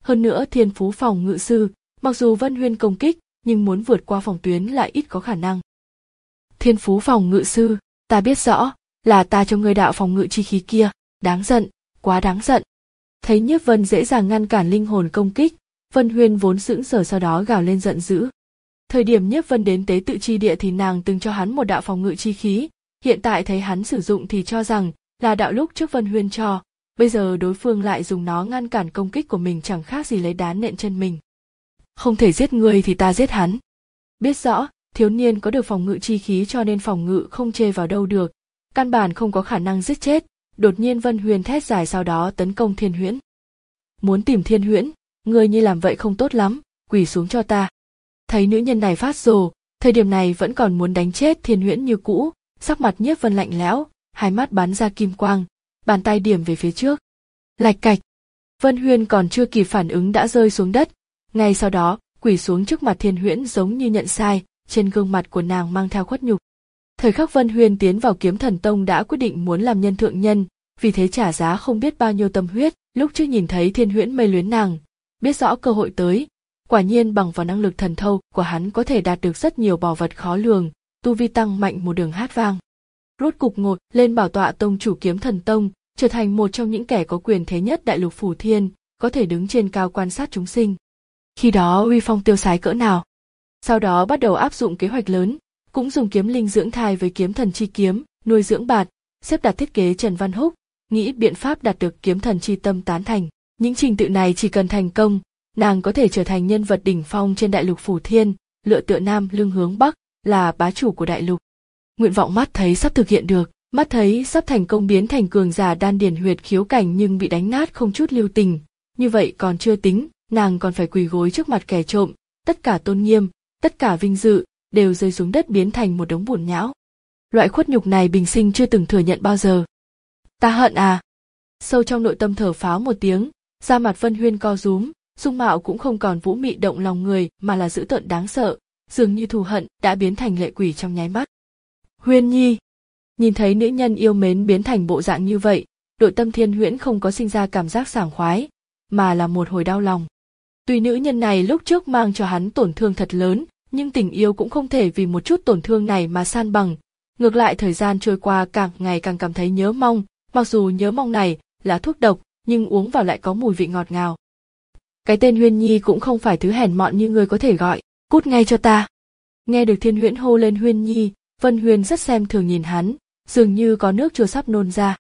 hơn nữa thiên phú phòng ngự sư, mặc dù Vân Huyên công kích, nhưng muốn vượt qua phòng tuyến lại ít có khả năng. Thiên phú phòng ngự sư, ta biết rõ, là ta cho ngươi đạo phòng ngự chi khí kia, đáng giận, quá đáng giận. Thấy Nhiếp Vân dễ dàng ngăn cản linh hồn công kích, Vân Huyên vốn sững sờ sau đó gào lên giận dữ. Thời điểm Nhiếp Vân đến tế tự chi địa thì nàng từng cho hắn một đạo phòng ngự chi khí, hiện tại thấy hắn sử dụng thì cho rằng là đạo lúc trước Vân Huyên cho, bây giờ đối phương lại dùng nó ngăn cản công kích của mình, chẳng khác gì lấy đá nện chân mình. Không thể giết người thì ta giết hắn. Biết rõ, thiếu niên có được phòng ngự chi khí cho nên phòng ngự không chê vào đâu được, căn bản không có khả năng giết chết. Đột nhiên Vân Huyên thét dài sau đó tấn công Thiên Huyễn. Muốn tìm Thiên Huyễn, ngươi như làm vậy không tốt lắm, quỳ xuống cho ta. Thấy nữ nhân này phát rồ, thời điểm này vẫn còn muốn đánh chết Thiên Huyễn như cũ, sắc mặt Nhiếp Vân lạnh lẽo, hai mắt bắn ra kim quang, bàn tay điểm về phía trước. Lạch cạch. Vân Huyên còn chưa kịp phản ứng đã rơi xuống đất, ngay sau đó quỳ xuống trước mặt Thiên Huyễn giống như nhận sai, trên gương mặt của nàng mang theo khuất nhục. Thời khắc Vân Huyên tiến vào Kiếm Thần Tông đã quyết định muốn làm nhân thượng nhân, vì thế trả giá không biết bao nhiêu tâm huyết. Lúc trước nhìn thấy Thiên Huyễn mê luyến nàng, biết rõ cơ hội tới, quả nhiên bằng vào năng lực thần thâu của hắn có thể đạt được rất nhiều bảo vật khó lường, tu vi tăng mạnh một đường hát vang. Rốt cục ngồi lên bảo tọa tông chủ Kiếm Thần Tông, trở thành một trong những kẻ có quyền thế nhất đại lục Phủ Thiên, có thể đứng trên cao quan sát chúng sinh. Khi đó uy phong tiêu sái cỡ nào. Sau đó bắt đầu áp dụng kế hoạch lớn, cũng dùng kiếm linh dưỡng thai với kiếm thần chi kiếm, nuôi dưỡng bạt, xếp đặt thiết kế Trần Văn Húc, nghĩ biện pháp đạt được kiếm thần chi tâm tán thành. Những trình tự này chỉ cần thành công, nàng có thể trở thành nhân vật đỉnh phong trên đại lục Phủ Thiên, lựa tựa nam lưng hướng bắc, là bá chủ của đại lục. Nguyện vọng mắt thấy sắp thực hiện được, mắt thấy sắp thành công biến thành cường giả đan điền huyệt khiếu cảnh nhưng bị đánh nát không chút lưu tình. Như vậy còn chưa tính, nàng còn phải quỳ gối trước mặt kẻ trộm, tất cả tôn nghiêm, tất cả vinh dự đều rơi xuống đất biến thành một đống bùn nhão. Loại khuất nhục này bình sinh chưa từng thừa nhận bao giờ. Ta hận à. Sâu trong nội tâm thở pháo một tiếng, da mặt Vân Huyên co rúm, dung mạo cũng không còn vũ mị động lòng người mà là dữ tợn đáng sợ, dường như thù hận đã biến thành lệ quỷ trong nháy mắt. Huyên Nhi. Nhìn thấy nữ nhân yêu mến biến thành bộ dạng như vậy, nội tâm Thiên Huyễn không có sinh ra cảm giác sảng khoái, mà là một hồi đau lòng. Tuy nữ nhân này lúc trước mang cho hắn tổn thương thật lớn, nhưng tình yêu cũng không thể vì một chút tổn thương này mà san bằng. Ngược lại thời gian trôi qua càng ngày càng cảm thấy nhớ mong, mặc dù nhớ mong này là thuốc độc, nhưng uống vào lại có mùi vị ngọt ngào. Cái tên Huyên Nhi cũng không phải thứ hèn mọn như người có thể gọi, cút ngay cho ta. Nghe được Thiên Huyễn hô lên Huyên Nhi, Vân Huyên rất xem thường nhìn hắn, dường như có nước chua sắp nôn ra.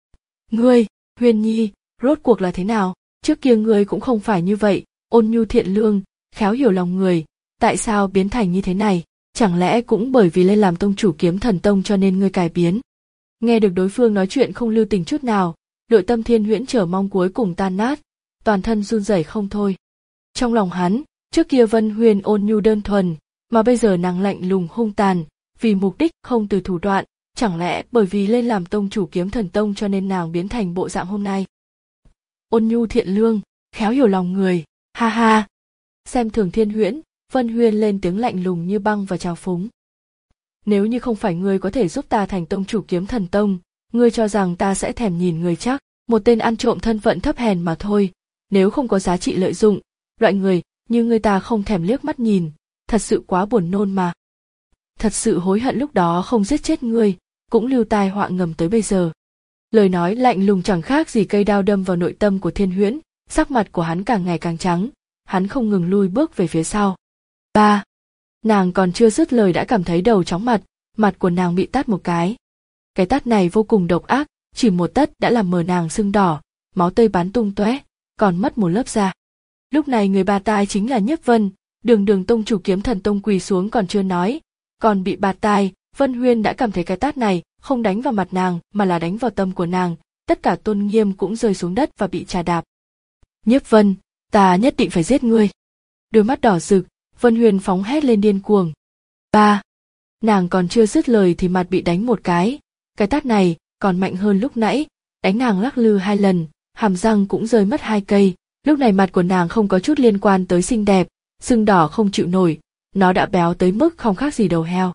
Ngươi, Huyên Nhi, rốt cuộc là thế nào? Trước kia ngươi cũng không phải như vậy, ôn nhu thiện lương, khéo hiểu lòng người, tại sao biến thành như thế này? Chẳng lẽ cũng bởi vì lên làm tông chủ Kiếm Thần Tông cho nên ngươi cải biến? Nghe được đối phương nói chuyện không lưu tình chút nào, nội tâm Thiên Huyễn chờ mong cuối cùng tan nát, toàn thân run rẩy không thôi. Trong lòng hắn, trước kia Vân Huyên ôn nhu đơn thuần, mà bây giờ nàng lạnh lùng hung tàn, vì mục đích không từ thủ đoạn, chẳng lẽ bởi vì lên làm tông chủ Kiếm Thần Tông cho nên nàng biến thành bộ dạng hôm nay? Ôn nhu thiện lương, khéo hiểu lòng người, ha ha. Xem thường Thiên Huyễn, Vân Huyên lên tiếng lạnh lùng như băng và trào phúng. Nếu như không phải ngươi có thể giúp ta thành tông chủ Kiếm Thần Tông, ngươi cho rằng ta sẽ thèm nhìn ngươi chắc? Một tên ăn trộm thân phận thấp hèn mà thôi, nếu không có giá trị lợi dụng, loại người như ngươi ta không thèm liếc mắt nhìn, thật sự quá buồn nôn mà. Thật sự hối hận lúc đó không giết chết ngươi, cũng lưu tai họa ngầm tới bây giờ. Lời nói lạnh lùng chẳng khác gì cây đao đâm vào nội tâm của Thiên Huyễn, sắc mặt của hắn càng ngày càng trắng, hắn không ngừng lui bước về phía sau. Ba. Nàng còn chưa dứt lời đã cảm thấy đầu chóng mặt, mặt của nàng bị tát một cái. Cái tát này vô cùng độc ác, chỉ một tát đã làm mờ nàng sưng đỏ, máu tươi bắn tung tóe, còn mất một lớp da. Lúc này người bà tai chính là Nhiếp Vân, đường đường tông chủ Kiếm Thần Tông quỳ xuống còn chưa nói, còn bị bạt tai. Vân Huyên đã cảm thấy cái tát này không đánh vào mặt nàng mà là đánh vào tâm của nàng, tất cả tôn nghiêm cũng rơi xuống đất và bị trà đạp. Nhiếp Vân, ta nhất định phải giết ngươi. Đôi mắt đỏ rực, Vân Huyên phóng hét lên điên cuồng. Ba. Nàng còn chưa dứt lời thì mặt bị đánh một cái, cái tát này còn mạnh hơn lúc nãy, đánh nàng lắc lư hai lần, hàm răng cũng rơi mất hai cây. Lúc này mặt của nàng không có chút liên quan tới xinh đẹp, sưng đỏ không chịu nổi, nó đã béo tới mức không khác gì đầu heo.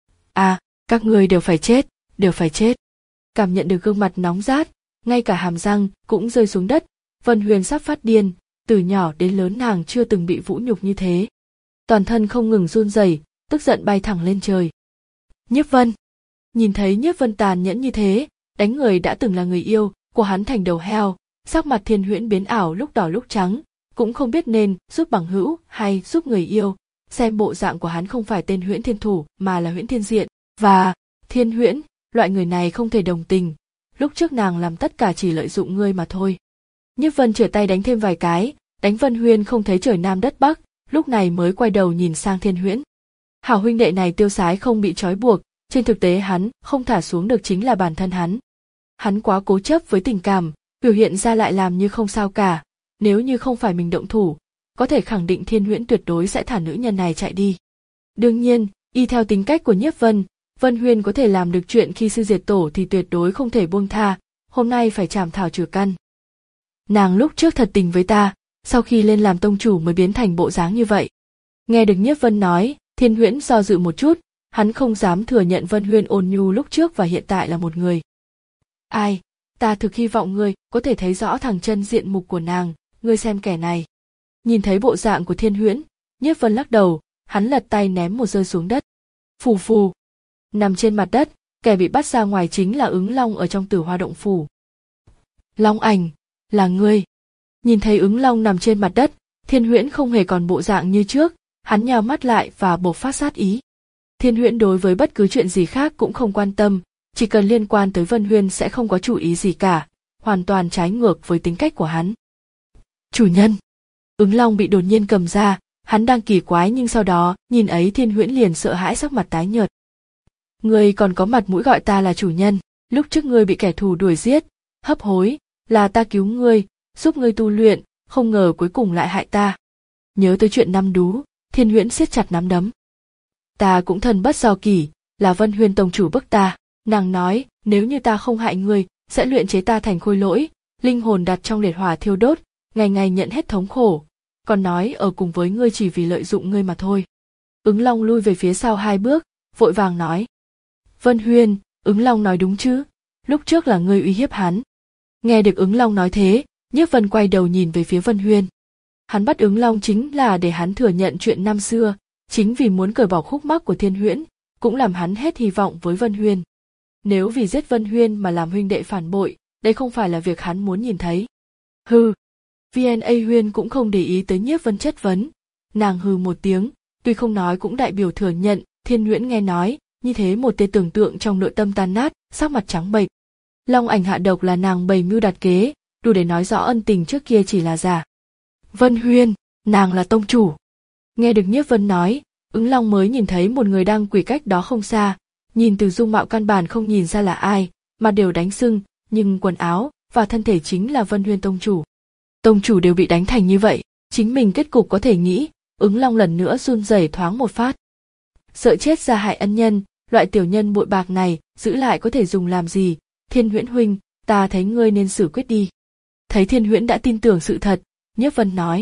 À, các ngươi đều phải chết, đều phải chết. Cảm nhận được gương mặt nóng rát, ngay cả hàm răng cũng rơi xuống đất, Vân Huyên sắp phát điên, từ nhỏ đến lớn nàng chưa từng bị vũ nhục như thế. Toàn thân không ngừng run rẩy, tức giận bay thẳng lên trời. Nhiếp Vân. Nhìn thấy Nhiếp Vân tàn nhẫn như thế, đánh người đã từng là người yêu của hắn thành đầu heo, sắc mặt Thiên Huyễn biến ảo lúc đỏ lúc trắng, cũng không biết nên giúp bằng hữu hay giúp người yêu. Xem bộ dạng của hắn không phải tên Huyễn Thiên Thủ mà là Huyễn Thiên Diện, và Thiên Huyễn, loại người này không thể đồng tình. Lúc trước nàng làm tất cả chỉ lợi dụng ngươi mà thôi. Nhiếp Vân trở tay đánh thêm vài cái, đánh Vân Huyên không thấy trời nam đất bắc, lúc này mới quay đầu nhìn sang Thiên Huyễn. Hảo huynh đệ này tiêu sái không bị trói buộc, trên thực tế hắn không thả xuống được chính là bản thân hắn. Hắn quá cố chấp với tình cảm, biểu hiện ra lại làm như không sao cả, nếu như không phải mình động thủ, có thể khẳng định Thiên Huyễn tuyệt đối sẽ thả nữ nhân này chạy đi. Đương nhiên, y theo tính cách của Nhiếp Vân, Vân Huyên có thể làm được chuyện khi sư diệt tổ thì tuyệt đối không thể buông tha, hôm nay phải chảm thảo trừ căn. Nàng lúc trước thật tình với ta, sau khi lên làm tông chủ mới biến thành bộ dáng như vậy. Nghe được Nhiếp Vân nói, Thiên Huyễn do dự một chút, hắn không dám thừa nhận Vân Huyên ôn nhu lúc trước và hiện tại là một người. Ai, ta thực hy vọng ngươi có thể thấy rõ thẳng chân diện mục của nàng, ngươi xem kẻ này. Nhìn thấy bộ dạng của Thiên Huyễn, Nhiếp Vân lắc đầu, hắn lật tay ném một rơi xuống đất. Phù phù. Nằm trên mặt đất, kẻ bị bắt ra ngoài chính là Ứng Long ở trong Tử Hoa động phủ. Long Ảnh, là ngươi. Nhìn thấy Ứng Long nằm trên mặt đất, Thiên Huyễn không hề còn bộ dạng như trước, hắn nhào mắt lại và bộc phát sát ý. Thiên Huyễn đối với bất cứ chuyện gì khác cũng không quan tâm, chỉ cần liên quan tới Vân Huyên sẽ không có chủ ý gì cả, hoàn toàn trái ngược với tính cách của hắn. Chủ nhân. Ứng Long bị đột nhiên cầm ra, hắn đang kỳ quái nhưng sau đó nhìn ấy Thiên Huyễn liền sợ hãi sắc mặt tái nhợt. Ngươi còn có mặt mũi gọi ta là chủ nhân, lúc trước ngươi bị kẻ thù đuổi giết, hấp hối, là ta cứu ngươi, giúp ngươi tu luyện, không ngờ cuối cùng lại hại ta. Nhớ tới chuyện năm đú, Thiên Huyễn siết chặt nắm đấm. Ta cũng thân bất do kỷ, là Vân Huyên tông chủ bức ta, nàng nói nếu như ta không hại ngươi, sẽ luyện chế ta thành khôi lỗi, linh hồn đặt trong liệt hỏa thiêu đốt, ngày ngày nhận hết thống khổ, còn nói ở cùng với ngươi chỉ vì lợi dụng ngươi mà thôi. Ứng Long lui về phía sau hai bước, vội vàng nói. Vân Huyên, Ứng Long nói đúng chứ, lúc trước là ngươi uy hiếp hắn. Nghe được Ứng Long nói thế, Nhiếp Vân quay đầu nhìn về phía Vân Huyên. Hắn bắt Ứng Long chính là để hắn thừa nhận chuyện năm xưa, chính vì muốn cởi bỏ khúc mắc của Thiên Huyễn, cũng làm hắn hết hy vọng với Vân Huyên. Nếu vì giết Vân Huyên mà làm huynh đệ phản bội, đây không phải là việc hắn muốn nhìn thấy. Hừ. vê en a Huyên cũng không để ý tới Nhiếp Vân chất vấn, nàng hừ một tiếng, tuy không nói cũng đại biểu thừa nhận. Thiên Huyễn nghe nói như thế một tia tưởng tượng trong nội tâm tan nát, sắc mặt trắng bệch. Long Ảnh hạ độc là nàng bày mưu đặt kế, đủ để nói rõ ân tình trước kia chỉ là giả. Vân Huyên, nàng là tông chủ. Nghe được Nhiếp Vân nói, Ứng Long mới nhìn thấy một người đang quỳ cách đó không xa, nhìn từ dung mạo căn bản không nhìn ra là ai, mà đều đánh sưng, nhưng quần áo và thân thể chính là Vân Huyên tông chủ. Tông chủ đều bị đánh thành như vậy, chính mình kết cục có thể nghĩ. Ứng Long lần nữa run rẩy thoáng một phát. Sợ chết ra hại ân nhân, loại tiểu nhân bội bạc này giữ lại có thể dùng làm gì? Thiên Huyễn huynh, ta thấy ngươi nên xử quyết đi. Thấy Thiên Huyễn đã tin tưởng sự thật, Nhiếp Vân nói.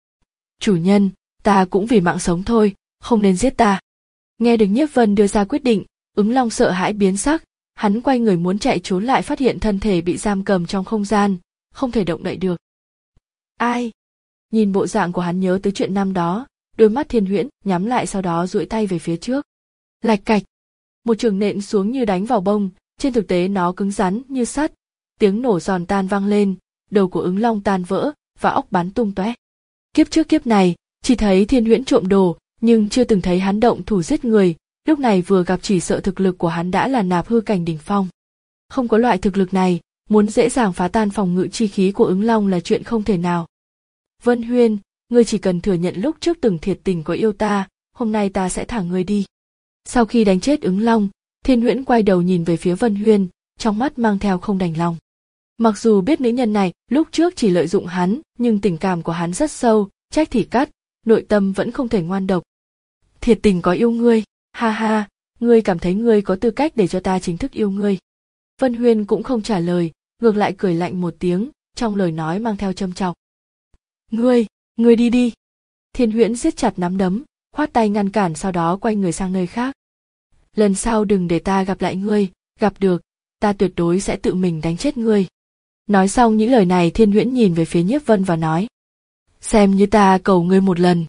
Chủ nhân, ta cũng vì mạng sống thôi, không nên giết ta. Nghe được Nhiếp Vân đưa ra quyết định, Ứng Long sợ hãi biến sắc, hắn quay người muốn chạy trốn lại phát hiện thân thể bị giam cầm trong không gian, không thể động đậy được. Ai? Nhìn bộ dạng của hắn nhớ tới chuyện năm đó, đôi mắt Thiên Huyễn nhắm lại sau đó duỗi tay về phía trước. Lạch cạch, một trường nện xuống như đánh vào bông, trên thực tế nó cứng rắn như sắt, tiếng nổ giòn tan vang lên, đầu của Ứng Long tan vỡ và óc bắn tung tóe. Kiếp trước kiếp này, chỉ thấy Thiên Huyễn trộm đồ, nhưng chưa từng thấy hắn động thủ giết người, lúc này vừa gặp chỉ sợ thực lực của hắn đã là nạp hư cảnh đỉnh phong. Không có loại thực lực này, muốn dễ dàng phá tan phòng ngự chi khí của Ứng Long là chuyện không thể nào. Vân Huyên, ngươi chỉ cần thừa nhận lúc trước từng thiệt tình có yêu ta, hôm nay ta sẽ thả ngươi đi. Sau khi đánh chết Ứng Long, Thiên Huyễn quay đầu nhìn về phía Vân Huyên, trong mắt mang theo không đành lòng. Mặc dù biết nữ nhân này lúc trước chỉ lợi dụng hắn, nhưng tình cảm của hắn rất sâu, trách thì cắt, nội tâm vẫn không thể ngoan độc. Thiệt tình có yêu ngươi, ha ha, ngươi cảm thấy ngươi có tư cách để cho ta chính thức yêu ngươi. Vân Huyên cũng không trả lời, ngược lại cười lạnh một tiếng, trong lời nói mang theo châm chọc. Ngươi, ngươi đi đi. Thiên Huyễn siết chặt nắm đấm, khoát tay ngăn cản sau đó quay người sang nơi khác. Lần sau đừng để ta gặp lại ngươi, gặp được, ta tuyệt đối sẽ tự mình đánh chết ngươi. Nói xong những lời này Thiên Huyễn nhìn về phía Nhiếp Vân và nói. xem như ta cầu ngươi một lần.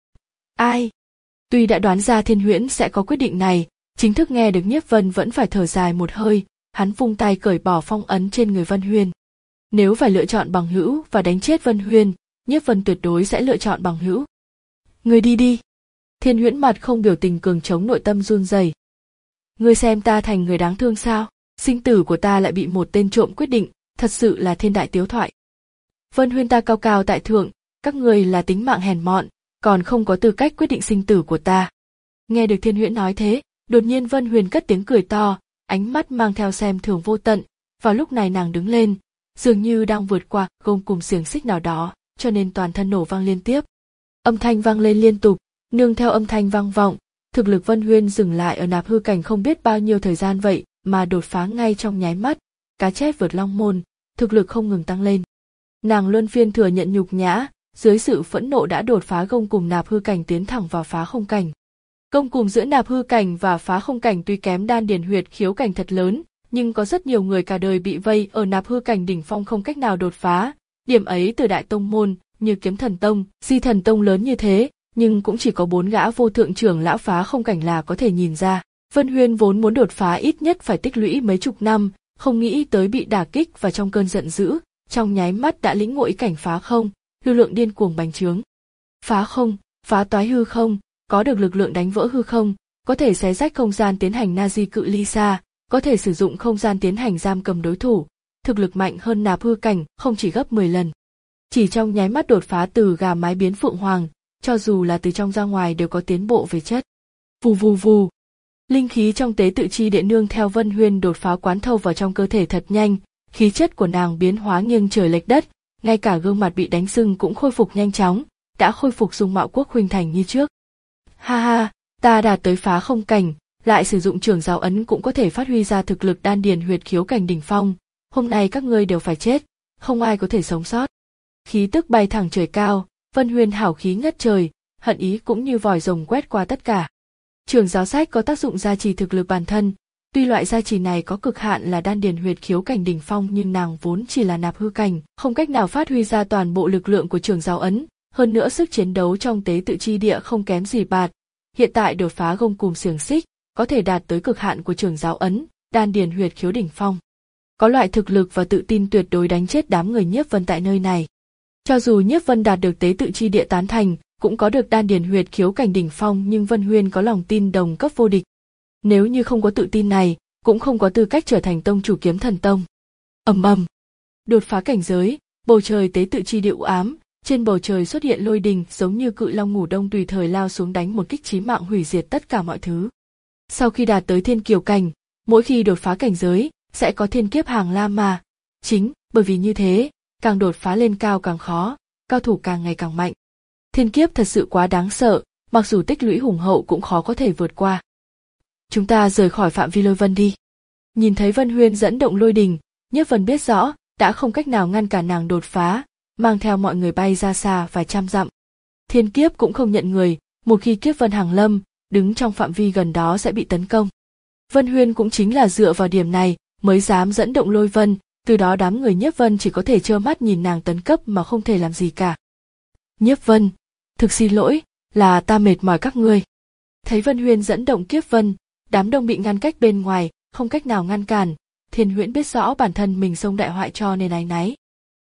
Ai? Tuy đã đoán ra Thiên Huyễn sẽ có quyết định này, chính thức nghe được Nhiếp Vân vẫn phải thở dài một hơi, hắn vung tay cởi bỏ phong ấn trên người Vân Huyên. Nếu phải lựa chọn bằng hữu và đánh chết Vân Huyên, Nhiếp Vân tuyệt đối sẽ lựa chọn bằng hữu. Ngươi đi đi. Thiên Huyễn mặt không biểu tình cường chống nội tâm run rẩy. Ngươi xem ta thành người đáng thương sao? Sinh tử của ta lại bị một tên trộm quyết định, thật sự là thiên đại tiếu thoại. Vân Huyên ta cao cao tại thượng, các ngươi là tính mạng hèn mọn, còn không có tư cách quyết định sinh tử của ta. Nghe được Thiên Huyễn nói thế, đột nhiên Vân Huyên cất tiếng cười to, ánh mắt mang theo xem thường vô tận. Vào lúc này nàng đứng lên, dường như đang vượt qua gông cùng xiềng xích nào đó, cho nên toàn thân nổ vang liên tiếp. Âm thanh vang lên liên tục, nương theo âm thanh vang vọng, thực lực Vân Huyên dừng lại ở nạp hư cảnh không biết bao nhiêu thời gian vậy mà đột phá ngay trong nháy mắt, cá chép vượt long môn, thực lực không ngừng tăng lên. Nàng luân phiên thừa nhận nhục nhã, dưới sự phẫn nộ đã đột phá gông cùng nạp hư cảnh tiến thẳng vào phá không cảnh. Gông cùng giữa nạp hư cảnh và phá không cảnh tuy kém đan điền huyệt khiếu cảnh thật lớn, nhưng có rất nhiều người cả đời bị vây ở nạp hư cảnh đỉnh phong không cách nào đột phá. Điểm ấy từ đại tông môn như Kiếm Thần Tông, Di Thần Tông lớn như thế, nhưng cũng chỉ có bốn gã vô thượng trưởng lão phá không cảnh là có thể nhìn ra. Vân Huyên vốn muốn đột phá ít nhất phải tích lũy mấy chục năm, không nghĩ tới bị đả kích và trong cơn giận dữ, trong nháy mắt đã lĩnh ngộ ý cảnh phá không, lực lượng điên cuồng bành trướng. Phá không, phá toái hư không, có được lực lượng đánh vỡ hư không, có thể xé rách không gian tiến hành na-di cự ly xa, có thể sử dụng không gian tiến hành giam cầm đối thủ, thực lực mạnh hơn nạp hư cảnh không chỉ gấp mười lần. Chỉ trong nháy mắt đột phá từ gà mái biến phượng hoàng, cho dù là từ trong ra ngoài đều có tiến bộ về chất. Vù vù vù. Linh khí trong tế tự chi địa nương theo Vân Huyên đột phá quán thâu vào trong cơ thể thật nhanh, khí chất của nàng biến hóa nghiêng trời lệch đất, ngay cả gương mặt bị đánh sưng cũng khôi phục nhanh chóng, đã khôi phục dung mạo quốc huynh thành như trước. Ha ha, ta đạt tới phá không cảnh, lại sử dụng trường giáo ấn cũng có thể phát huy ra thực lực đan điền huyệt khiếu cảnh đỉnh phong, hôm nay các ngươi đều phải chết, không ai có thể sống sót. Khí tức bay thẳng trời cao, Vân Huyên hào khí ngất trời, hận ý cũng như vòi rồng quét qua tất cả. Trường giáo sách có tác dụng gia trì thực lực bản thân, tuy loại gia trì này có cực hạn là đan điền huyệt khiếu cảnh đỉnh phong nhưng nàng vốn chỉ là nạp hư cảnh, không cách nào phát huy ra toàn bộ lực lượng của trường giáo ấn, hơn nữa sức chiến đấu trong tế tự chi địa không kém gì bạt. Hiện tại đột phá gông cùm xiềng xích, có thể đạt tới cực hạn của trường giáo ấn, đan điền huyệt khiếu đỉnh phong. Có loại thực lực và tự tin tuyệt đối đánh chết đám người Nhiếp Vân tại nơi này. Cho dù Nhiếp Vân đạt được tế tự chi địa tán thành, cũng có được đan điền huyệt khiếu cảnh đỉnh phong nhưng Vân Huyên có lòng tin đồng cấp vô địch. Nếu như không có tự tin này, cũng không có tư cách trở thành tông chủ Kiếm Thần Tông. Ầm ầm. Đột phá cảnh giới, bầu trời tế tự chi địa u ám, trên bầu trời xuất hiện lôi đình giống như cự long ngủ đông tùy thời lao xuống đánh một kích chí mạng hủy diệt tất cả mọi thứ. Sau khi đạt tới thiên kiều cảnh, mỗi khi đột phá cảnh giới, sẽ có thiên kiếp hàng la mà. Chính bởi vì như thế, càng đột phá lên cao càng khó, cao thủ càng ngày càng mạnh. Thiên kiếp thật sự quá đáng sợ, mặc dù tích lũy hùng hậu cũng khó có thể vượt qua. Chúng ta rời khỏi phạm vi lôi vân đi. Nhìn thấy Vân Huyên dẫn động lôi đình, Nhiếp Vân biết rõ, đã không cách nào ngăn cản nàng đột phá, mang theo mọi người bay ra xa vài trăm dặm. Thiên kiếp cũng không nhận người, một khi kiếp vân hàng lâm, đứng trong phạm vi gần đó sẽ bị tấn công. Vân Huyên cũng chính là dựa vào điểm này mới dám dẫn động lôi vân, từ đó đám người Nhiếp Vân chỉ có thể trơ mắt nhìn nàng tấn cấp mà không thể làm gì cả. Nhiếp Vân, thực xin lỗi, là ta mệt mỏi các ngươi. Thấy Vân Huyên dẫn động kiếp vân, đám đông bị ngăn cách bên ngoài, không cách nào ngăn cản, Thiên Huyễn biết rõ bản thân mình xông đại họa cho nên áy náy.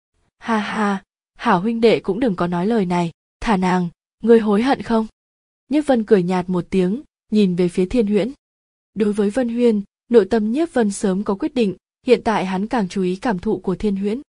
Ha ha, hảo huynh đệ cũng đừng có nói lời này, thả nàng, ngươi hối hận không? Nhiếp Vân cười nhạt một tiếng, nhìn về phía Thiên Huyễn. Đối với Vân Huyên, nội tâm Nhiếp Vân sớm có quyết định, hiện tại hắn càng chú ý cảm thụ của Thiên Huyễn.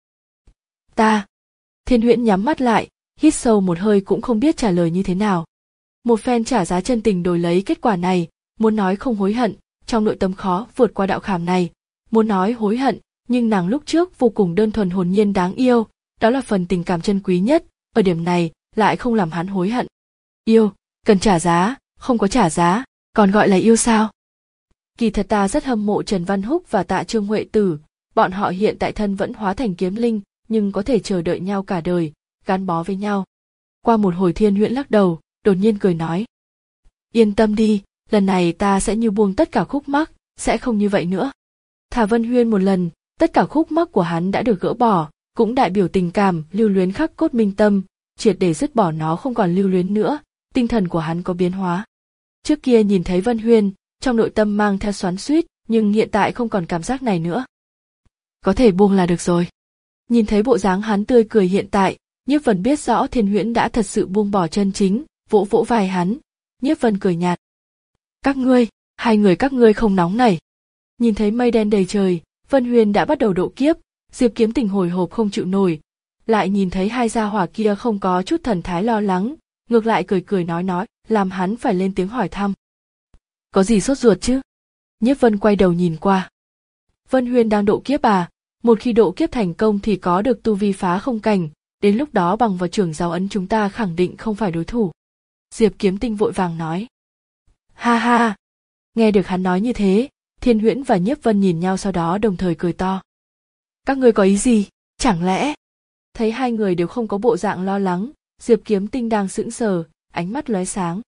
Ta. Thiên Huyễn nhắm mắt lại, hít sâu một hơi cũng không biết trả lời như thế nào. Một phen trả giá chân tình đổi lấy kết quả này, muốn nói không hối hận, trong nội tâm khó vượt qua đạo khảm này, muốn nói hối hận, nhưng nàng lúc trước vô cùng đơn thuần hồn nhiên đáng yêu, đó là phần tình cảm chân quý nhất, ở điểm này lại không làm hắn hối hận. Yêu, cần trả giá, không có trả giá, còn gọi là yêu sao? Kỳ thật ta rất hâm mộ Trần Văn Húc và Tạ Trương Huệ Tử, bọn họ hiện tại thân vẫn hóa thành kiếm linh, nhưng có thể chờ đợi nhau cả đời, gắn bó với nhau. Qua một hồi Thiên Huyễn lắc đầu, đột nhiên cười nói. Yên tâm đi, lần này ta sẽ như buông tất cả khúc mắc, sẽ không như vậy nữa. Thả Vân Huyên một lần, tất cả khúc mắc của hắn đã được gỡ bỏ, cũng đại biểu tình cảm lưu luyến khắc cốt minh tâm, triệt để dứt bỏ nó không còn lưu luyến nữa, tinh thần của hắn có biến hóa. Trước kia nhìn thấy Vân Huyên, trong nội tâm mang theo xoắn xuýt, nhưng hiện tại không còn cảm giác này nữa. Có thể buông là được rồi. Nhìn thấy bộ dáng hắn tươi cười hiện tại, Nhiếp Vân biết rõ Thiên Huyễn đã thật sự buông bỏ chân chính, vỗ vỗ vai hắn. Nhiếp Vân cười nhạt. Các ngươi, hai người các ngươi không nóng nảy. Nhìn thấy mây đen đầy trời, Vân Huyên đã bắt đầu độ kiếp, Diệp Kiếm Tình hồi hộp không chịu nổi. Lại nhìn thấy hai gia hỏa kia không có chút thần thái lo lắng, ngược lại cười cười nói nói, làm hắn phải lên tiếng hỏi thăm. Có gì sốt ruột chứ? Nhiếp Vân quay đầu nhìn qua. Vân Huyên đang độ kiếp à, một khi độ kiếp thành công thì có được tu vi phá không cảnh, đến lúc đó bằng vào trưởng giáo ấn chúng ta khẳng định không phải đối thủ. Diệp Kiếm Tinh vội vàng nói. Ha ha! Nghe được hắn nói như thế, Thiên Huyễn và Nhiếp Vân nhìn nhau sau đó đồng thời cười to. Các ngươi có ý gì? Chẳng lẽ? Thấy hai người đều không có bộ dạng lo lắng, Diệp Kiếm Tinh đang sững sờ, ánh mắt lóe sáng.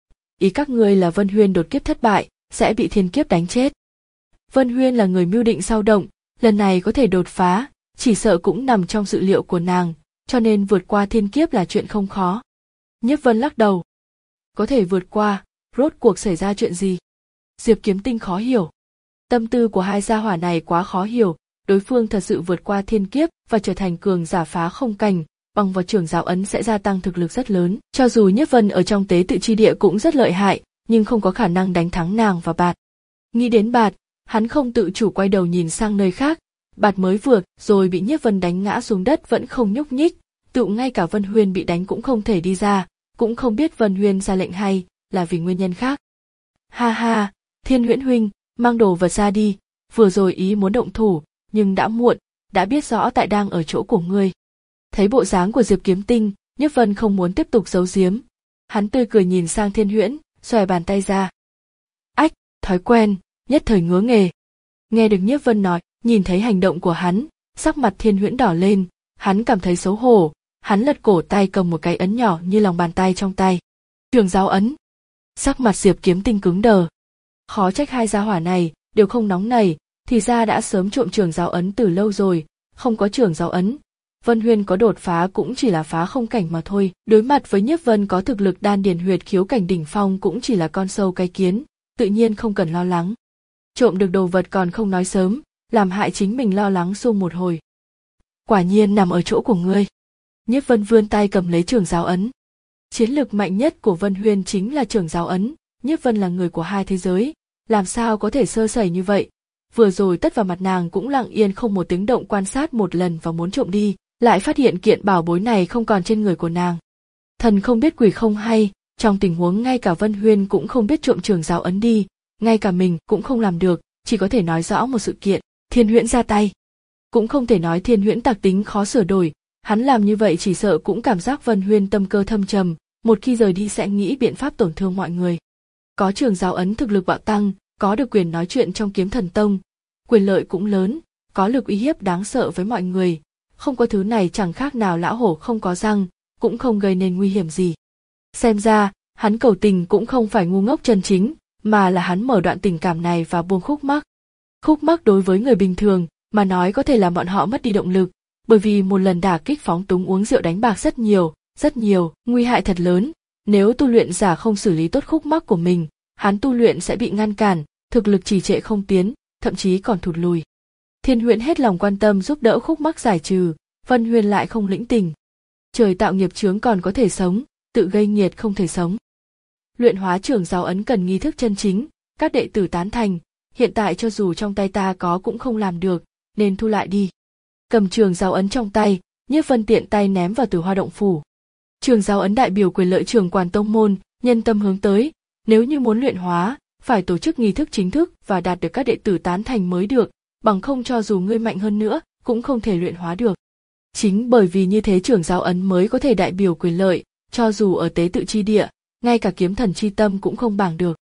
Ý các ngươi là Vân Huyên đột kiếp thất bại, sẽ bị thiên kiếp đánh chết. Vân Huyên là người mưu định sao động, lần này có thể đột phá, chỉ sợ cũng nằm trong dự liệu của nàng, cho nên vượt qua thiên kiếp là chuyện không khó. Nhiếp Vân lắc đầu. Có thể vượt qua, rốt cuộc xảy ra chuyện gì? Diệp Kiếm Tinh khó hiểu. Tâm tư của hai gia hỏa này quá khó hiểu, đối phương thật sự vượt qua thiên kiếp và trở thành cường giả phá không cảnh, bằng vào trưởng giáo ấn sẽ gia tăng thực lực rất lớn. Cho dù Nhiếp Vân ở trong tế tự chi địa cũng rất lợi hại, nhưng không có khả năng đánh thắng nàng và Bạt. Nghĩ đến Bạt, hắn không tự chủ quay đầu nhìn sang nơi khác. Bạt mới vượt rồi bị Nhiếp Vân đánh ngã xuống đất vẫn không nhúc nhích, tự ngay cả Vân Huyên bị đánh cũng không thể đi ra, cũng không biết Vân Huyên ra lệnh hay là vì nguyên nhân khác. Ha ha, Thiên Huyễn huynh, mang đồ vật ra đi, vừa rồi ý muốn động thủ, nhưng đã muộn, đã biết rõ tại đang ở chỗ của ngươi. Thấy bộ dáng của Diệp Kiếm Tinh, Nhiếp Vân không muốn tiếp tục giấu giếm. Hắn tươi cười nhìn sang Thiên Huyễn, xòe bàn tay ra. Ách, thói quen, nhất thời ngứa nghề. Nghe được Nhiếp Vân nói, nhìn thấy hành động của hắn, sắc mặt Thiên Huyễn đỏ lên, hắn cảm thấy xấu hổ, hắn lật cổ tay cầm một cái ấn nhỏ như lòng bàn tay trong tay. Trường giáo ấn. Sắc mặt Diệp Kiếm Tinh cứng đờ. Khó trách hai gia hỏa này đều không nóng nảy, thì ra đã sớm trộm trường giáo ấn từ lâu rồi, không có trường giáo ấn. Vân Huyên có đột phá cũng chỉ là phá không cảnh mà thôi, đối mặt với Nhiếp Vân có thực lực đan điền huyệt khiếu cảnh đỉnh phong cũng chỉ là con sâu cái kiến, tự nhiên không cần lo lắng. Trộm được đồ vật còn không nói sớm, làm hại chính mình lo lắng suông một hồi. Quả nhiên nằm ở chỗ của ngươi. Nhiếp Vân vươn tay cầm lấy trường giáo ấn. Chiến lực mạnh nhất của Vân Huyên chính là trường giáo ấn, Nhiếp Vân là người của hai thế giới, làm sao có thể sơ sẩy như vậy. Vừa rồi tất vào mặt nàng cũng lặng yên không một tiếng động quan sát một lần và muốn trộm đi, lại phát hiện kiện bảo bối này không còn trên người của nàng. Thần không biết quỷ không hay, trong tình huống ngay cả Vân Huyên cũng không biết trộm trường giáo ấn đi, ngay cả mình cũng không làm được, chỉ có thể nói rõ một sự kiện, Thiên Huyễn ra tay. Cũng không thể nói Thiên Huyễn tặc tính khó sửa đổi, hắn làm như vậy chỉ sợ cũng cảm giác Vân Huyên tâm cơ thâm trầm, một khi rời đi sẽ nghĩ biện pháp tổn thương mọi người. Có trường giáo ấn thực lực bạo tăng, có được quyền nói chuyện trong Kiếm Thần Tông, quyền lợi cũng lớn, có lực uy hiếp đáng sợ với mọi người, không có thứ này chẳng khác nào lão hổ không có răng, cũng không gây nên nguy hiểm gì. Xem ra, hắn cầu tình cũng không phải ngu ngốc chân chính, mà là hắn mở đoạn tình cảm này và buông khúc mắc. Khúc mắc đối với người bình thường mà nói có thể làm bọn họ mất đi động lực, bởi vì một lần đả kích phóng túng uống rượu đánh bạc rất nhiều, rất nhiều, nguy hại thật lớn. Nếu tu luyện giả không xử lý tốt khúc mắc của mình, hắn tu luyện sẽ bị ngăn cản, thực lực trì trệ không tiến, thậm chí còn thụt lùi. Thiên Huyễn hết lòng quan tâm giúp đỡ khúc mắc giải trừ, Vân Huyên lại không lĩnh tình. Trời tạo nghiệp chướng còn có thể sống, tự gây nghiệt không thể sống. Luyện hóa trưởng giáo ấn cần nghi thức chân chính, các đệ tử tán thành, hiện tại cho dù trong tay ta có cũng không làm được, nên thu lại đi. Cầm trường giáo ấn trong tay, Nhiếp Vân tiện tay ném vào Tử Hoa động phủ. Trường giáo ấn đại biểu quyền lợi trưởng quản tông môn, nhân tâm hướng tới, nếu như muốn luyện hóa, phải tổ chức nghi thức chính thức và đạt được các đệ tử tán thành mới được, bằng không cho dù ngươi mạnh hơn nữa, cũng không thể luyện hóa được. Chính bởi vì như thế trưởng giáo ấn mới có thể đại biểu quyền lợi, cho dù ở tế tự chi địa, ngay cả kiếm thần chi tâm cũng không bằng được.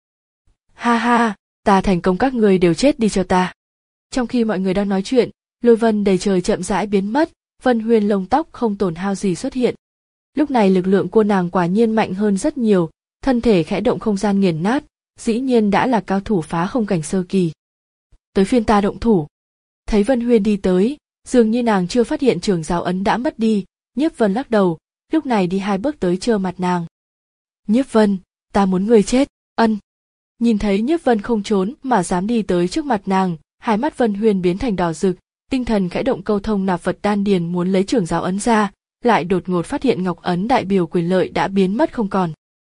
Ha ha, ta thành công các người đều chết đi cho ta. Trong khi mọi người đang nói chuyện, lôi vân đầy trời chậm rãi biến mất, Vân Huyên lông tóc không tổn hao gì xuất hiện. Lúc này lực lượng của nàng quả nhiên mạnh hơn rất nhiều, thân thể khẽ động không gian nghiền nát, dĩ nhiên đã là cao thủ phá không cảnh sơ kỳ. Tới phiên ta động thủ. Thấy Vân Huyên đi tới, dường như nàng chưa phát hiện trường giáo ấn đã mất đi, Nhiếp Vân lắc đầu, lúc này đi hai bước tới trơ mặt nàng. Nhiếp Vân, ta muốn ngươi chết. Ân. Nhìn thấy Nhiếp Vân không trốn mà dám đi tới trước mặt nàng, hai mắt Vân Huyên biến thành đỏ rực, tinh thần khẽ động câu thông nạp Phật đan điền muốn lấy trưởng giáo ấn ra, lại đột ngột phát hiện ngọc ấn đại biểu quyền lợi đã biến mất không còn.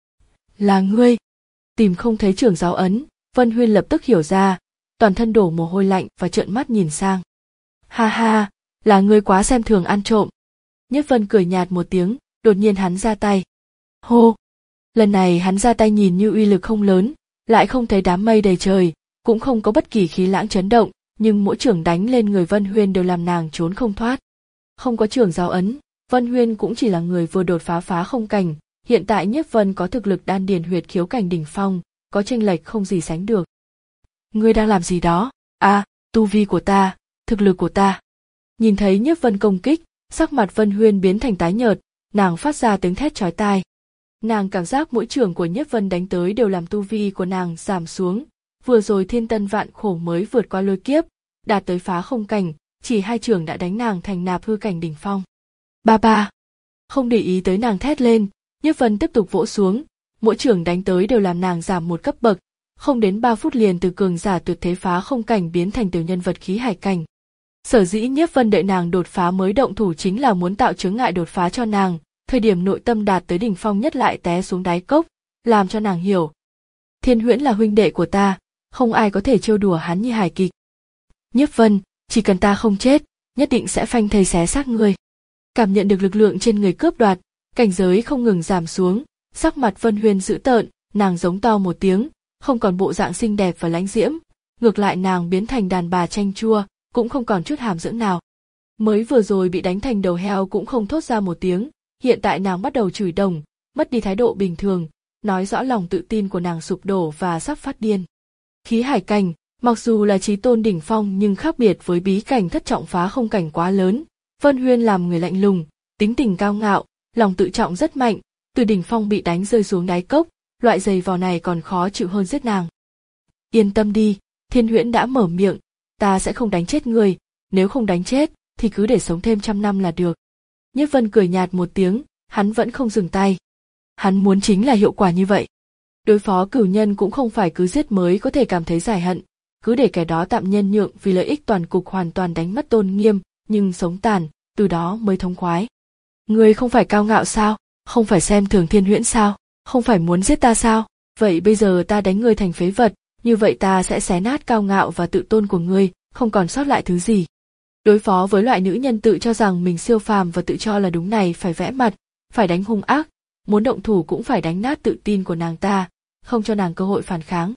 Là ngươi. Tìm không thấy trưởng giáo ấn, Vân Huyên lập tức hiểu ra, toàn thân đổ mồ hôi lạnh và trợn mắt nhìn sang. Ha ha, là ngươi quá xem thường ăn trộm. Nhiếp Vân cười nhạt một tiếng, đột nhiên hắn ra tay. Hô! Lần này hắn ra tay nhìn như uy lực không lớn, lại không thấy đám mây đầy trời, cũng không có bất kỳ khí lãng chấn động, nhưng mỗi chưởng đánh lên người Vân Huyên đều làm nàng trốn không thoát. Không có trưởng giáo ấn, Vân Huyên cũng chỉ là người vừa đột phá phá không cảnh, hiện tại Nhiếp Vân có thực lực đan điền huyệt khiếu cảnh đỉnh phong, có chênh lệch không gì sánh được. Ngươi đang làm gì đó? À, tu vi của ta, thực lực của ta. Nhìn thấy Nhiếp Vân công kích, sắc mặt Vân Huyên biến thành tái nhợt, nàng phát ra tiếng thét chói tai. Nàng cảm giác mỗi chưởng của Nhiếp Vân đánh tới đều làm tu vi của nàng giảm xuống, vừa rồi thiên tân vạn khổ mới vượt qua lôi kiếp, đạt tới phá không cảnh, chỉ hai chưởng đã đánh nàng thành nạp hư cảnh đỉnh phong. Ba ba. Không để ý tới nàng thét lên, Nhiếp Vân tiếp tục vỗ xuống, mỗi chưởng đánh tới đều làm nàng giảm một cấp bậc, không đến ba phút liền từ cường giả tuyệt thế phá không cảnh biến thành tiểu nhân vật khí hải cảnh. Sở dĩ Nhiếp Vân đợi nàng đột phá mới động thủ chính là muốn tạo chướng ngại đột phá cho nàng, thời điểm nội tâm đạt tới đỉnh phong nhất lại té xuống đáy cốc, làm cho nàng hiểu. Thiên Huyễn là huynh đệ của ta, không ai có thể trêu đùa hắn như hài kịch. Nhiếp Vân, chỉ cần ta không chết, nhất định sẽ phanh thây xé xác ngươi. Cảm nhận được lực lượng trên người cướp đoạt, cảnh giới không ngừng giảm xuống, sắc mặt Vân Huyên dữ tợn, nàng giống to một tiếng, không còn bộ dạng xinh đẹp và lãnh diễm, ngược lại nàng biến thành đàn bà chanh chua, cũng không còn chút hàm dưỡng nào. Mới vừa rồi bị đánh thành đầu heo cũng không thốt ra một tiếng, hiện tại nàng bắt đầu chửi đồng, mất đi thái độ bình thường, nói rõ lòng tự tin của nàng sụp đổ và sắp phát điên. Khí hải cảnh, mặc dù là chí tôn đỉnh phong nhưng khác biệt với bí cảnh thất trọng phá không cảnh quá lớn, Vân Huyên làm người lạnh lùng, tính tình cao ngạo, lòng tự trọng rất mạnh, từ đỉnh phong bị đánh rơi xuống đáy cốc, loại giày vò này còn khó chịu hơn giết nàng. Yên tâm đi, Thiên Huyễn đã mở miệng, ta sẽ không đánh chết người, nếu không đánh chết thì cứ để sống thêm trăm năm là được. Nhiếp Vân cười nhạt một tiếng, hắn vẫn không dừng tay. Hắn muốn chính là hiệu quả như vậy. Đối phó cửu nhân cũng không phải cứ giết mới có thể cảm thấy giải hận, cứ để kẻ đó tạm nhân nhượng vì lợi ích toàn cục hoàn toàn đánh mất tôn nghiêm, nhưng sống tàn, từ đó mới thống khoái. Ngươi không phải cao ngạo sao? Không phải xem thường Thiên Huyễn sao? Không phải muốn giết ta sao? Vậy bây giờ ta đánh ngươi thành phế vật, như vậy ta sẽ xé nát cao ngạo và tự tôn của ngươi, không còn sót lại thứ gì. Đối phó với loại nữ nhân tự cho rằng mình siêu phàm và tự cho là đúng này phải vẽ mặt, phải đánh hung ác, muốn động thủ cũng phải đánh nát tự tin của nàng ta, không cho nàng cơ hội phản kháng.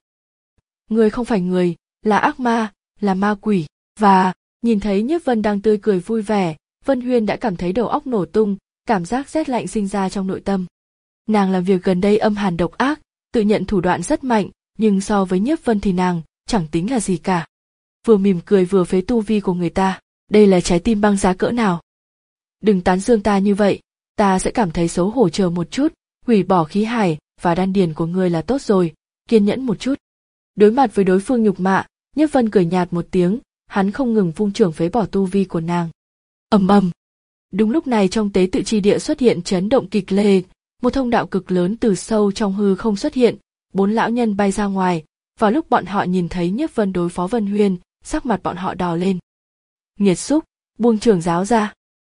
Ngươi không phải người, là ác ma, là ma quỷ, và nhìn thấy Nhiếp Vân đang tươi cười vui vẻ, Vân Huyên đã cảm thấy đầu óc nổ tung, cảm giác rét lạnh sinh ra trong nội tâm. Nàng làm việc gần đây âm hàn độc ác, tự nhận thủ đoạn rất mạnh, nhưng so với Nhiếp Vân thì nàng chẳng tính là gì cả. Vừa mỉm cười vừa phế tu vi của người ta, đây là trái tim băng giá cỡ nào. Đừng tán dương ta như vậy, ta sẽ cảm thấy xấu hổ. Chờ một chút, hủy bỏ khí hải và đan điền của ngươi là tốt rồi, kiên nhẫn một chút. Đối mặt với đối phương nhục mạ, Nhiếp Vân cười nhạt một tiếng, hắn không ngừng vung chưởng phế bỏ tu vi của nàng. Ầm ầm. Đúng lúc này trong tế tự chi địa xuất hiện chấn động kịch liệt, một thông đạo cực lớn từ sâu trong hư không xuất hiện, bốn lão nhân bay ra ngoài. Vào lúc bọn họ nhìn thấy Nhiếp Vân đối phó Vân Huyên, sắc mặt bọn họ đỏ lên. Nghiệt xúc, buông trưởng giáo ra.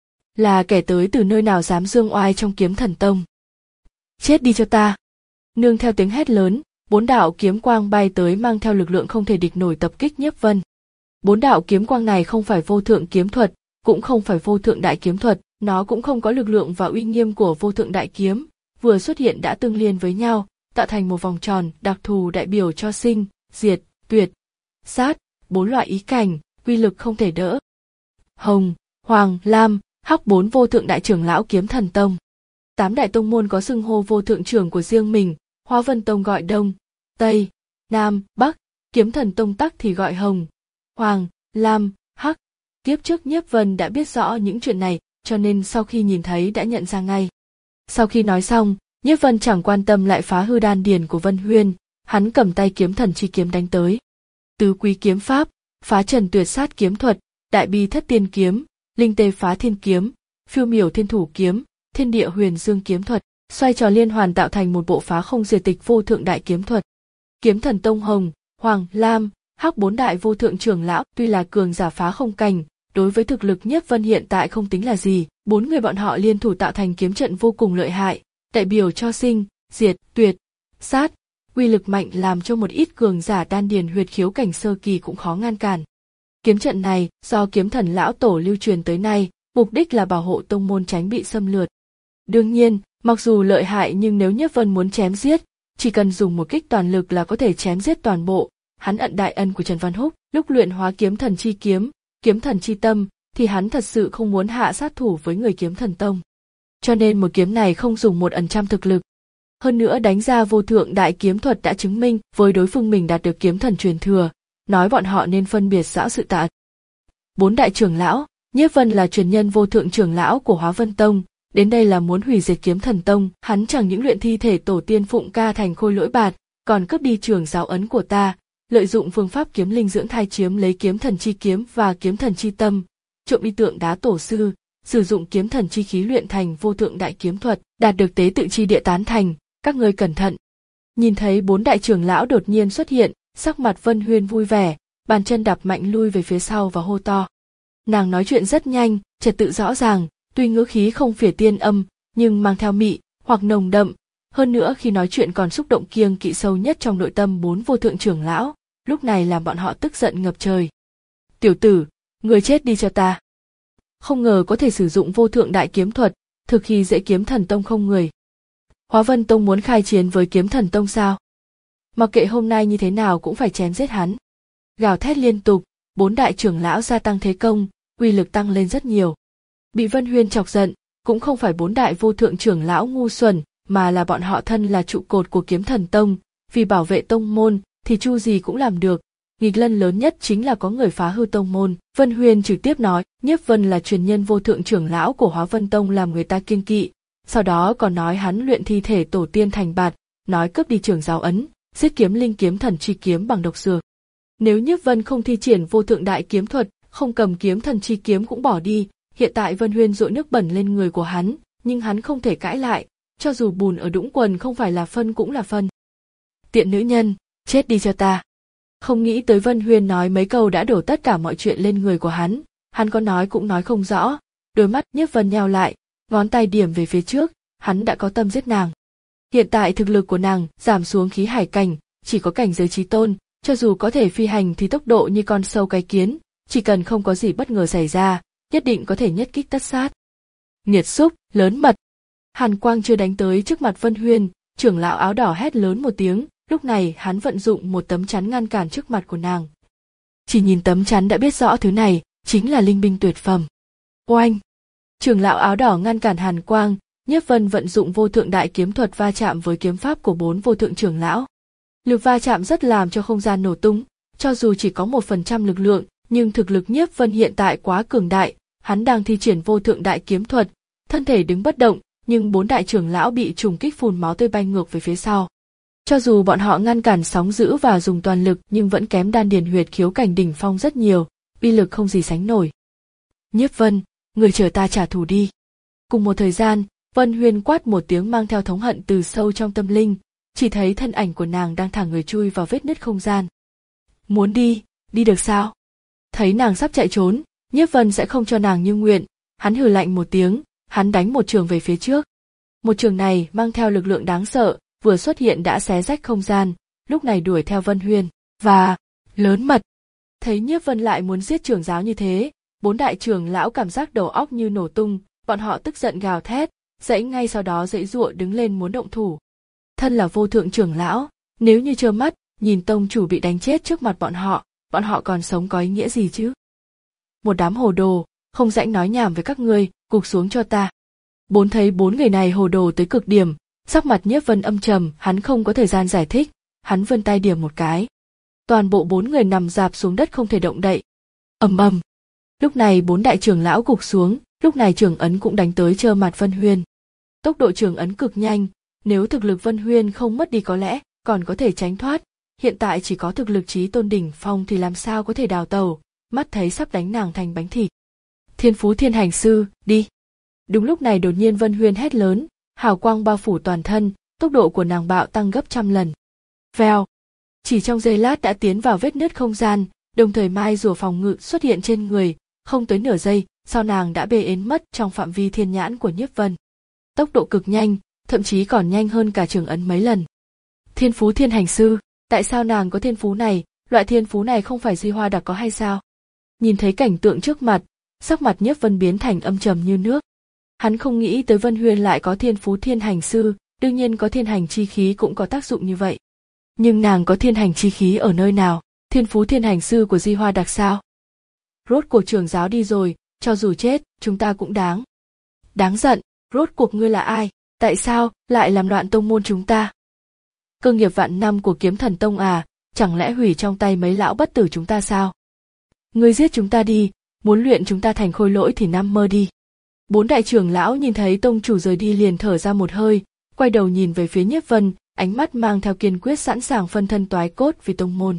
Là kẻ tới từ nơi nào dám dương oai trong Kiếm Thần Tông? Chết đi cho ta! Nương theo tiếng hét lớn, bốn đạo kiếm quang bay tới mang theo lực lượng không thể địch nổi tập kích Nhiếp Vân. Bốn đạo kiếm quang này không phải vô thượng kiếm thuật, cũng không phải vô thượng đại kiếm thuật, nó cũng không có lực lượng và uy nghiêm của vô thượng đại kiếm, vừa xuất hiện đã tương liên với nhau, tạo thành một vòng tròn đặc thù đại biểu cho sinh, diệt, tuyệt, sát, bốn loại ý cảnh, uy lực không thể đỡ. Hồng, Hoàng, Lam, Hắc bốn vô thượng đại trưởng lão Kiếm Thần Tông. Tám đại tông môn có xưng hô vô thượng trưởng của riêng mình, Hoa Vân Tông gọi Đông, Tây, Nam, Bắc, Kiếm Thần Tông tắc thì gọi Hồng, Hoàng, Lam, Hắc. Kiếp trước Nhiếp Vân đã biết rõ những chuyện này, cho nên sau khi nhìn thấy đã nhận ra ngay. Sau khi nói xong, Nhiếp Vân chẳng quan tâm lại phá hư đan điền của Vân Huyên, hắn cầm tay Kiếm Thần chi kiếm đánh tới. Tứ quý kiếm pháp, phá trần tuyệt sát kiếm thuật, đại bi thất tiên kiếm, linh tê phá thiên kiếm, phiêu miểu thiên thủ kiếm, Thiên địa huyền dương kiếm thuật, xoay tròn liên hoàn tạo thành một bộ phá không diệt tịch vô thượng đại kiếm thuật. Kiếm thần tông Hồng, Hoàng, Lam, Hắc bốn đại vô thượng trưởng lão tuy là cường giả phá không cảnh, đối với thực lực Nhiếp Vân hiện tại không tính là gì, bốn người bọn họ liên thủ tạo thành kiếm trận vô cùng lợi hại, đại biểu cho sinh, diệt, tuyệt, sát, uy lực mạnh làm cho một ít cường giả đan điền huyệt khiếu cảnh sơ kỳ cũng khó ngăn cản. Kiếm trận này do kiếm thần lão tổ lưu truyền tới nay, mục đích là bảo hộ tông môn tránh bị xâm lược. Đương nhiên, mặc dù lợi hại nhưng nếu Nhiếp Vân muốn chém giết, chỉ cần dùng một kích toàn lực là có thể chém giết toàn bộ. Hắn ẩn đại ân của Trần Văn Húc, lúc luyện hóa kiếm thần chi kiếm, kiếm thần chi tâm, thì hắn thật sự không muốn hạ sát thủ với người kiếm thần tông. Cho nên một kiếm này không dùng một ẩn trăm thực lực. Hơn nữa đánh ra vô thượng đại kiếm thuật đã chứng minh với đối phương mình đạt được kiếm thần truyền thừa, nói bọn họ nên phân biệt rõ sự tạ. Bốn đại trưởng lão, Nhiếp Vân là truyền nhân vô thượng trưởng lão của Hóa Vân Tông, đến đây là muốn hủy diệt kiếm thần tông, hắn chẳng những luyện thi thể tổ tiên Phụng Ca thành khôi lỗi bạt, còn cướp đi trường giáo ấn của ta, lợi dụng phương pháp kiếm linh dưỡng thai chiếm lấy kiếm thần chi kiếm và kiếm thần chi tâm, trộm đi tượng đá tổ sư, sử dụng kiếm thần chi khí luyện thành vô thượng đại kiếm thuật, đạt được tế tự chi địa tán thành, các ngươi cẩn thận. Nhìn thấy bốn đại trưởng lão đột nhiên xuất hiện, sắc mặt Vân Huyên vui vẻ, bàn chân đạp mạnh lui về phía sau và hô to. Nàng nói chuyện rất nhanh, trật tự rõ ràng, tuy ngữ khí không phỉa tiên âm, nhưng mang theo mị hoặc nồng đậm. Hơn nữa khi nói chuyện còn xúc động kiêng kỵ sâu nhất trong nội tâm bốn vô thượng trưởng lão, lúc này làm bọn họ tức giận ngập trời. Tiểu tử, người chết đi cho ta. Không ngờ có thể sử dụng vô thượng đại kiếm thuật, thực khi dễ kiếm thần tông không người. Hóa Vân Tông muốn khai chiến với kiếm thần tông sao? Mặc kệ hôm nay như thế nào cũng phải chém giết hắn. Gào thét liên tục, bốn đại trưởng lão gia tăng thế công, uy lực tăng lên rất nhiều. Bị Vân Huyên chọc giận, cũng không phải bốn đại vô thượng trưởng lão ngu xuẩn, mà là bọn họ thân là trụ cột của kiếm thần tông, vì bảo vệ tông môn thì chu gì cũng làm được. Nghịch lân lớn nhất chính là có người phá hư tông môn. Vân Huyên trực tiếp nói, Nhiếp Vân là truyền nhân vô thượng trưởng lão của Hóa Vân Tông làm người ta kiêng kỵ, sau đó còn nói hắn luyện thi thể tổ tiên thành bạt, nói cướp đi trưởng giáo ấn, giết kiếm linh kiếm thần chi kiếm bằng độc dược. Nếu Nhiếp Vân không thi triển vô thượng đại kiếm thuật, không cầm kiếm thần chi kiếm cũng bỏ đi, hiện tại Vân Huyên dội nước bẩn lên người của hắn, nhưng hắn không thể cãi lại, cho dù bùn ở đũng quần không phải là phân cũng là phân. Tiện nữ nhân, chết đi cho ta. Không nghĩ tới Vân Huyên nói mấy câu đã đổ tất cả mọi chuyện lên người của hắn, hắn có nói cũng nói không rõ, đôi mắt Nhiếp Vân nheo lại, ngón tay điểm về phía trước, hắn đã có tâm giết nàng. Hiện tại thực lực của nàng giảm xuống khí hải cảnh, chỉ có cảnh giới chí tôn, cho dù có thể phi hành thì tốc độ như con sâu cái kiến, chỉ cần không có gì bất ngờ xảy ra, nhất định có thể nhất kích tất sát. Nghiệt xúc, lớn mật. Hàn quang chưa đánh tới trước mặt Vân Huyên, trưởng lão áo đỏ hét lớn một tiếng, lúc này hắn vận dụng một tấm chắn ngăn cản trước mặt của nàng. Chỉ nhìn tấm chắn đã biết rõ thứ này chính là linh binh tuyệt phẩm. Oanh! Trưởng lão áo đỏ ngăn cản hàn quang, Nhiếp Vân vận dụng vô thượng đại kiếm thuật va chạm với kiếm pháp của bốn vô thượng trưởng lão. Lực va chạm rất làm cho không gian nổ tung, cho dù chỉ có một phần trăm lực lượng, nhưng thực lực Nhiếp Vân hiện tại quá cường đại, hắn đang thi triển vô thượng đại kiếm thuật, thân thể đứng bất động, nhưng bốn đại trưởng lão bị trùng kích phun máu tươi bay ngược về phía sau. Cho dù bọn họ ngăn cản sóng dữ và dùng toàn lực nhưng vẫn kém đan điền huyệt khiếu cảnh đỉnh phong rất nhiều, uy lực không gì sánh nổi. Nhiếp Vân, người chờ ta trả thù đi. Cùng một thời gian, Vân Huyên quát một tiếng mang theo thống hận từ sâu trong tâm linh, chỉ thấy thân ảnh của nàng đang thả người chui vào vết nứt không gian. Muốn đi, đi được sao? Thấy nàng sắp chạy trốn, Nhiếp Vân sẽ không cho nàng như nguyện, hắn hừ lạnh một tiếng, hắn đánh một trường về phía trước. Một trường này mang theo lực lượng đáng sợ, vừa xuất hiện đã xé rách không gian, lúc này đuổi theo Vân Huyên, và lớn mật. Thấy Nhiếp Vân lại muốn giết trưởng giáo như thế, bốn đại trưởng lão cảm giác đầu óc như nổ tung, bọn họ tức giận gào thét, dãy ngay sau đó dãy giụa đứng lên muốn động thủ. Thân là vô thượng trưởng lão, nếu như trơ mắt nhìn tông chủ bị đánh chết trước mặt bọn họ, bọn họ còn sống có ý nghĩa gì chứ? Một đám hồ đồ, không rãnh nói nhảm với các ngươi, gục xuống cho ta. Bốn thấy bốn người này hồ đồ tới cực điểm, sắc mặt Nhiếp Vân âm trầm, hắn không có thời gian giải thích, hắn vươn tay điểm một cái. Toàn bộ bốn người nằm rạp xuống đất không thể động đậy. Ầm ầm. Lúc này bốn đại trưởng lão gục xuống, lúc này trường ấn cũng đánh tới trơ mặt Vân Huyên. Tốc độ trường ấn cực nhanh, nếu thực lực Vân Huyên không mất đi có lẽ còn có thể tránh thoát, hiện tại chỉ có thực lực chí tôn đỉnh phong thì làm sao có thể đào tẩu, mắt thấy sắp đánh nàng thành bánh thịt. Thiên Phú Thiên Hành Sư, đi. Đúng lúc này đột nhiên Vân Huyên hét lớn, hào quang bao phủ toàn thân, tốc độ của nàng bạo tăng gấp trăm lần. Vèo, chỉ trong giây lát đã tiến vào vết nứt không gian, đồng thời mai rùa phòng ngự xuất hiện trên người, không tới nửa giây, sau nàng đã bê ến mất trong phạm vi thiên nhãn của Nhiếp Vân. Tốc độ cực nhanh, thậm chí còn nhanh hơn cả Trường Ấn mấy lần. Thiên phú Thiên Hành Sư, tại sao nàng có thiên phú này, loại thiên phú này không phải Di Hoa Đặc có hay sao? Nhìn thấy cảnh tượng trước mặt, sắc mặt Nhiếp Vân biến thành âm trầm như nước. Hắn không nghĩ tới Vân Huyên lại có thiên phú Thiên Hành Sư, đương nhiên có thiên hành chi khí cũng có tác dụng như vậy. Nhưng nàng có thiên hành chi khí ở nơi nào? Thiên phú Thiên Hành Sư của Di Hoa Đặc sao? Rốt cuộc trưởng giáo đi rồi, cho dù chết, chúng ta cũng đáng. Đáng giận, rốt cuộc ngươi là ai? Tại sao lại làm loạn tông môn chúng ta? Cơ nghiệp vạn năm của Kiếm Thần Tông à, chẳng lẽ hủy trong tay mấy lão bất tử chúng ta sao? Ngươi giết chúng ta đi, muốn luyện chúng ta thành khôi lỗi thì nằm mơ đi. Bốn đại trưởng lão nhìn thấy tông chủ rời đi liền thở ra một hơi, quay đầu nhìn về phía Nhiếp Vân, ánh mắt mang theo kiên quyết sẵn sàng phân thân toái cốt vì tông môn.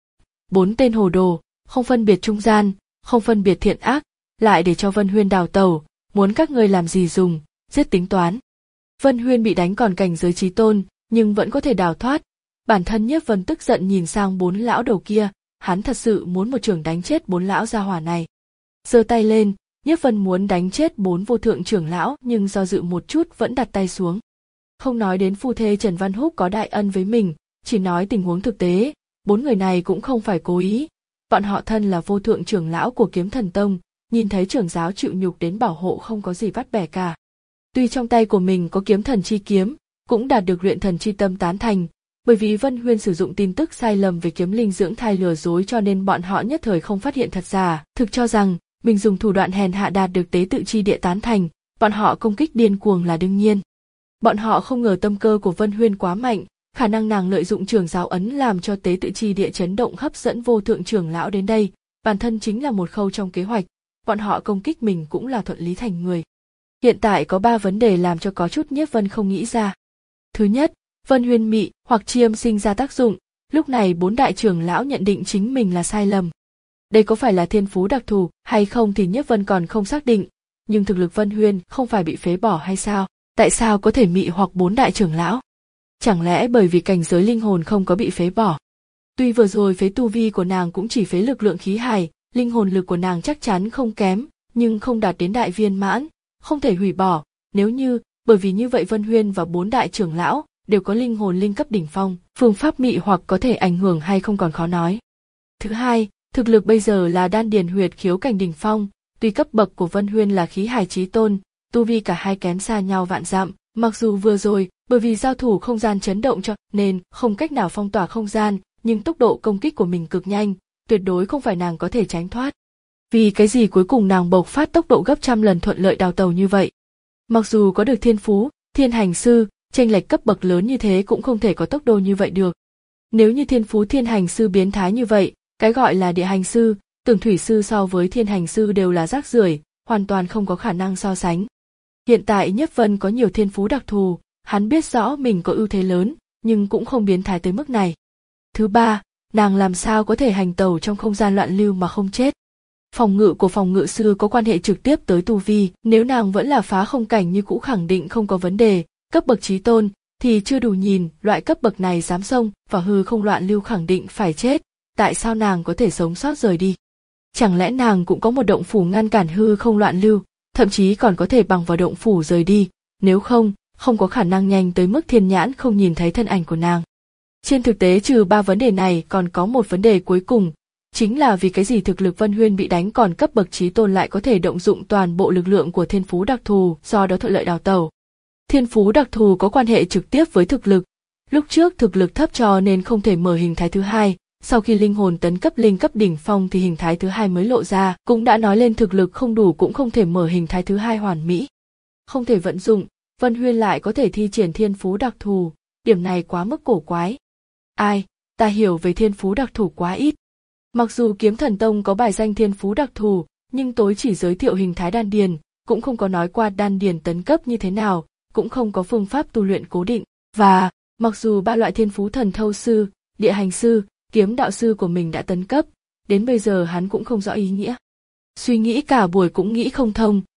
Bốn tên hồ đồ, không phân biệt trung gian, không phân biệt thiện ác, lại để cho Vân Huyên đào tẩu, muốn các ngươi làm gì dùng, giết tính toán. Vân Huyên bị đánh còn cảnh giới chí tôn, nhưng vẫn có thể đào thoát. Bản thân Nhiếp Vân tức giận nhìn sang bốn lão đầu kia, hắn thật sự muốn một chưởng đánh chết bốn lão gia hỏa này. Giơ tay lên, Nhiếp Vân muốn đánh chết bốn vô thượng trưởng lão nhưng do dự một chút vẫn đặt tay xuống. Không nói đến phu thê Trần Văn Húc có đại ân với mình, chỉ nói tình huống thực tế, bốn người này cũng không phải cố ý. Bọn họ thân là vô thượng trưởng lão của Kiếm Thần Tông, nhìn thấy trưởng giáo chịu nhục đến bảo hộ không có gì vắt bẻ cả. Tuy trong tay của mình có kiếm thần chi kiếm, cũng đạt được luyện thần chi tâm tán thành, bởi vì Vân Huyên sử dụng tin tức sai lầm về kiếm linh dưỡng thai lừa dối cho nên bọn họ nhất thời không phát hiện thật giả, thực cho rằng mình dùng thủ đoạn hèn hạ đạt được tế tự chi địa tán thành, bọn họ công kích điên cuồng là đương nhiên. Bọn họ không ngờ tâm cơ của Vân Huyên quá mạnh, khả năng nàng lợi dụng trưởng giáo ấn làm cho tế tự chi địa chấn động hấp dẫn vô thượng trưởng lão đến đây, bản thân chính là một khâu trong kế hoạch, bọn họ công kích mình cũng là thuận lý thành người. Hiện tại có ba vấn đề làm cho có chút Nhiếp Vân không nghĩ ra. Thứ nhất, Vân Huyên mị hoặc chiêm sinh ra tác dụng, lúc này bốn đại trưởng lão nhận định chính mình là sai lầm. Đây có phải là thiên phú đặc thù hay không thì Nhiếp Vân còn không xác định, nhưng thực lực Vân Huyên không phải bị phế bỏ hay sao? Tại sao có thể mị hoặc bốn đại trưởng lão? Chẳng lẽ bởi vì cảnh giới linh hồn không có bị phế bỏ? Tuy vừa rồi phế tu vi của nàng cũng chỉ phế lực lượng khí hải, linh hồn lực của nàng chắc chắn không kém, nhưng không đạt đến đại viên mãn, không thể hủy bỏ. Nếu như, bởi vì như vậy Vân Huyên và bốn đại trưởng lão đều có linh hồn linh cấp đỉnh phong, phương pháp mị hoặc có thể ảnh hưởng hay không còn khó nói. Thứ hai, thực lực bây giờ là đan điền huyệt khiếu cảnh đỉnh phong, tuy cấp bậc của Vân Huyên là khí hải chí tôn, tu vi cả hai kém xa nhau vạn dặm, mặc dù vừa rồi bởi vì giao thủ không gian chấn động cho nên không cách nào phong tỏa không gian, nhưng tốc độ công kích của mình cực nhanh, tuyệt đối không phải nàng có thể tránh thoát. Vì cái gì cuối cùng nàng bộc phát tốc độ gấp trăm lần thuận lợi đào tàu như vậy? Mặc dù có được thiên phú, thiên hành sư, chênh lệch cấp bậc lớn như thế cũng không thể có tốc độ như vậy được. Nếu như thiên phú thiên hành sư biến thái như vậy, cái gọi là địa hành sư, tường thủy sư so với thiên hành sư đều là rác rưởi, hoàn toàn không có khả năng so sánh. Hiện tại Nhiếp Vân có nhiều thiên phú đặc thù, hắn biết rõ mình có ưu thế lớn, nhưng cũng không biến thái tới mức này. Thứ ba, nàng làm sao có thể hành tẩu trong không gian loạn lưu mà không chết? Phòng ngự của phòng ngự sư có quan hệ trực tiếp tới tu vi, nếu nàng vẫn là phá không cảnh như cũ khẳng định không có vấn đề, cấp bậc chí tôn thì chưa đủ nhìn, loại cấp bậc này dám xông vào hư không loạn lưu khẳng định phải chết, tại sao nàng có thể sống sót rời đi? Chẳng lẽ nàng cũng có một động phủ ngăn cản hư không loạn lưu, thậm chí còn có thể bằng vào động phủ rời đi, nếu không, không có khả năng nhanh tới mức thiên nhãn không nhìn thấy thân ảnh của nàng. Trên thực tế trừ ba vấn đề này còn có một vấn đề cuối cùng, chính là vì cái gì thực lực Vân Huyên bị đánh còn cấp bậc chí tôn lại có thể động dụng toàn bộ lực lượng của thiên phú đặc thù, do đó thuận lợi đào tẩu. Thiên phú đặc thù có quan hệ trực tiếp với thực lực. Lúc trước thực lực thấp cho nên không thể mở hình thái thứ hai, sau khi linh hồn tấn cấp linh cấp đỉnh phong thì hình thái thứ hai mới lộ ra, cũng đã nói lên thực lực không đủ cũng không thể mở hình thái thứ hai hoàn mỹ. Không thể vận dụng, Vân Huyên lại có thể thi triển thiên phú đặc thù, điểm này quá mức cổ quái. Ai, ta hiểu về thiên phú đặc thù quá ít. Mặc dù Kiếm Thần Tông có bài danh thiên phú đặc thù, nhưng tối chỉ giới thiệu hình thái đan điền, cũng không có nói qua đan điền tấn cấp như thế nào, cũng không có phương pháp tu luyện cố định. Và, mặc dù ba loại thiên phú thần thâu sư, địa hành sư, kiếm đạo sư của mình đã tấn cấp, đến bây giờ hắn cũng không rõ ý nghĩa. Suy nghĩ cả buổi cũng nghĩ không thông,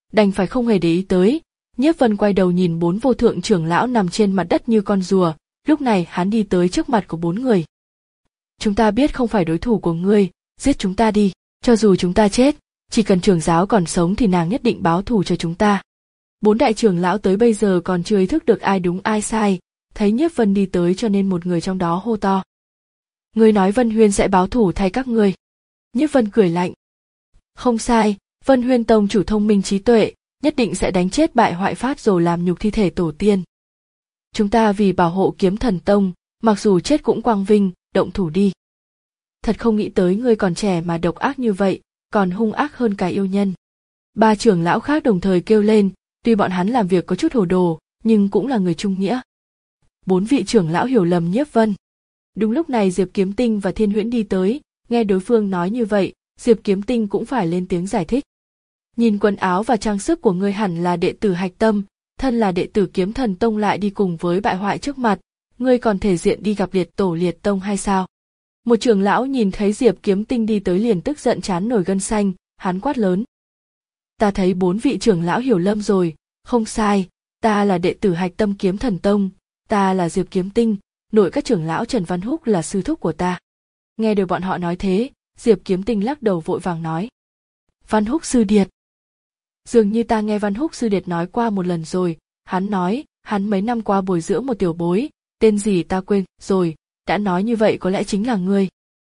đành phải không hề để ý tới. Nhiếp Vân quay đầu nhìn bốn vô thượng trưởng lão nằm trên mặt đất như con rùa, lúc này hắn đi tới trước mặt của bốn người. Chúng ta biết không phải đối thủ của ngươi, giết chúng ta đi, cho dù chúng ta chết, chỉ cần trưởng giáo còn sống thì nàng nhất định báo thù cho chúng ta. Bốn đại trưởng lão tới bây giờ còn chưa ý thức được ai đúng ai sai, thấy Nhiếp Vân đi tới cho nên một người trong đó hô to. Ngươi nói Vân Huyên sẽ báo thù thay các ngươi. Nhiếp Vân cười lạnh. Không sai, Vân Huyên tông chủ thông minh trí tuệ, nhất định sẽ đánh chết bại hoại phát rồi làm nhục thi thể tổ tiên. Chúng ta vì bảo hộ Kiếm Thần Tông, mặc dù chết cũng quang vinh, động thủ đi. Thật không nghĩ tới ngươi còn trẻ mà độc ác như vậy, còn hung ác hơn cả yêu nhân. Ba trưởng lão khác đồng thời kêu lên, tuy bọn hắn làm việc có chút hồ đồ, nhưng cũng là người trung nghĩa. Bốn vị trưởng lão hiểu lầm Nhiếp Vân. Đúng lúc này Diệp Kiếm Tinh và Thiên Huyễn đi tới, nghe đối phương nói như vậy, Diệp Kiếm Tinh cũng phải lên tiếng giải thích. Nhìn quần áo và trang sức của ngươi hẳn là đệ tử Hạch Tâm, thân là đệ tử Kiếm Thần Tông lại đi cùng với bại hoại trước mặt, ngươi còn thể diện đi gặp liệt tổ liệt tông hay sao? Một trưởng lão nhìn thấy Diệp Kiếm Tinh đi tới liền tức giận chán nổi gân xanh, hắn quát lớn. Ta thấy bốn vị trưởng lão hiểu lầm rồi, không sai, ta là đệ tử Hạch Tâm Kiếm Thần Tông, ta là Diệp Kiếm Tinh, nội các trưởng lão Trần Văn Húc là sư thúc của ta. Nghe được bọn họ nói thế, Diệp Kiếm Tinh lắc đầu vội vàng nói. Văn Húc sư điệt. Dường như ta nghe Văn Húc sư điệt nói qua một lần rồi, hắn nói, hắn mấy năm qua bồi dưỡng một tiểu bối, tên gì ta quên rồi, đã nói như vậy có lẽ chính là ngươi.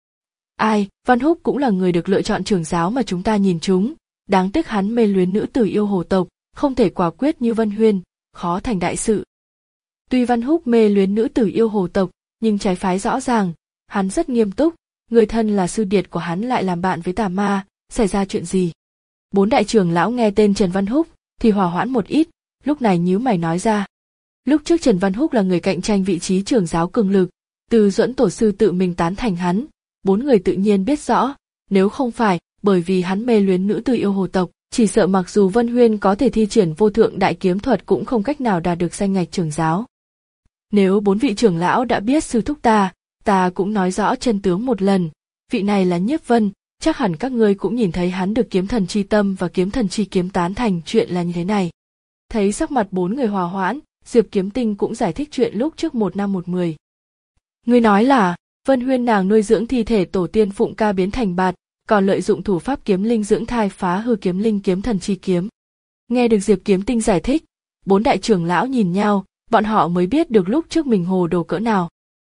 Ai, Văn Húc cũng là người được lựa chọn trưởng giáo mà chúng ta nhìn chúng, đáng tiếc hắn mê luyến nữ tử yêu hồ tộc, không thể quả quyết như Vân Huyên, khó thành đại sự. Tuy Văn Húc mê luyến nữ tử yêu hồ tộc, nhưng trái phái rõ ràng, hắn rất nghiêm túc, người thân là sư điệt của hắn lại làm bạn với tà ma, xảy ra chuyện gì? Bốn đại trưởng lão nghe tên Trần Văn Húc thì hòa hoãn một ít, lúc này nhíu mày nói ra. Lúc trước Trần Văn Húc là người cạnh tranh vị trí trưởng giáo cường lực, từ Duẫn tổ sư tự mình tán thành hắn, bốn người tự nhiên biết rõ, nếu không phải bởi vì hắn mê luyến nữ tử yêu hồ tộc, chỉ sợ mặc dù Vân Huyên có thể thi triển vô thượng đại kiếm thuật cũng không cách nào đạt được danh ngạch trưởng giáo. Nếu bốn vị trưởng lão đã biết sư thúc ta, ta cũng nói rõ chân tướng một lần, vị này là Nhiếp Vân, chắc hẳn các ngươi cũng nhìn thấy hắn được kiếm thần chi tâm và kiếm thần chi kiếm tán thành chuyện là như thế này. Thấy sắc mặt bốn người hòa hoãn, Diệp Kiếm Tinh cũng giải thích chuyện lúc trước một năm một mười. Ngươi nói là, Vân Huyên nàng nuôi dưỡng thi thể tổ tiên Phụng Ca biến thành bạt, còn lợi dụng thủ pháp kiếm linh dưỡng thai phá hư kiếm linh kiếm thần chi kiếm. Nghe được Diệp Kiếm Tinh giải thích, bốn đại trưởng lão nhìn nhau, bọn họ mới biết được lúc trước mình hồ đồ cỡ nào.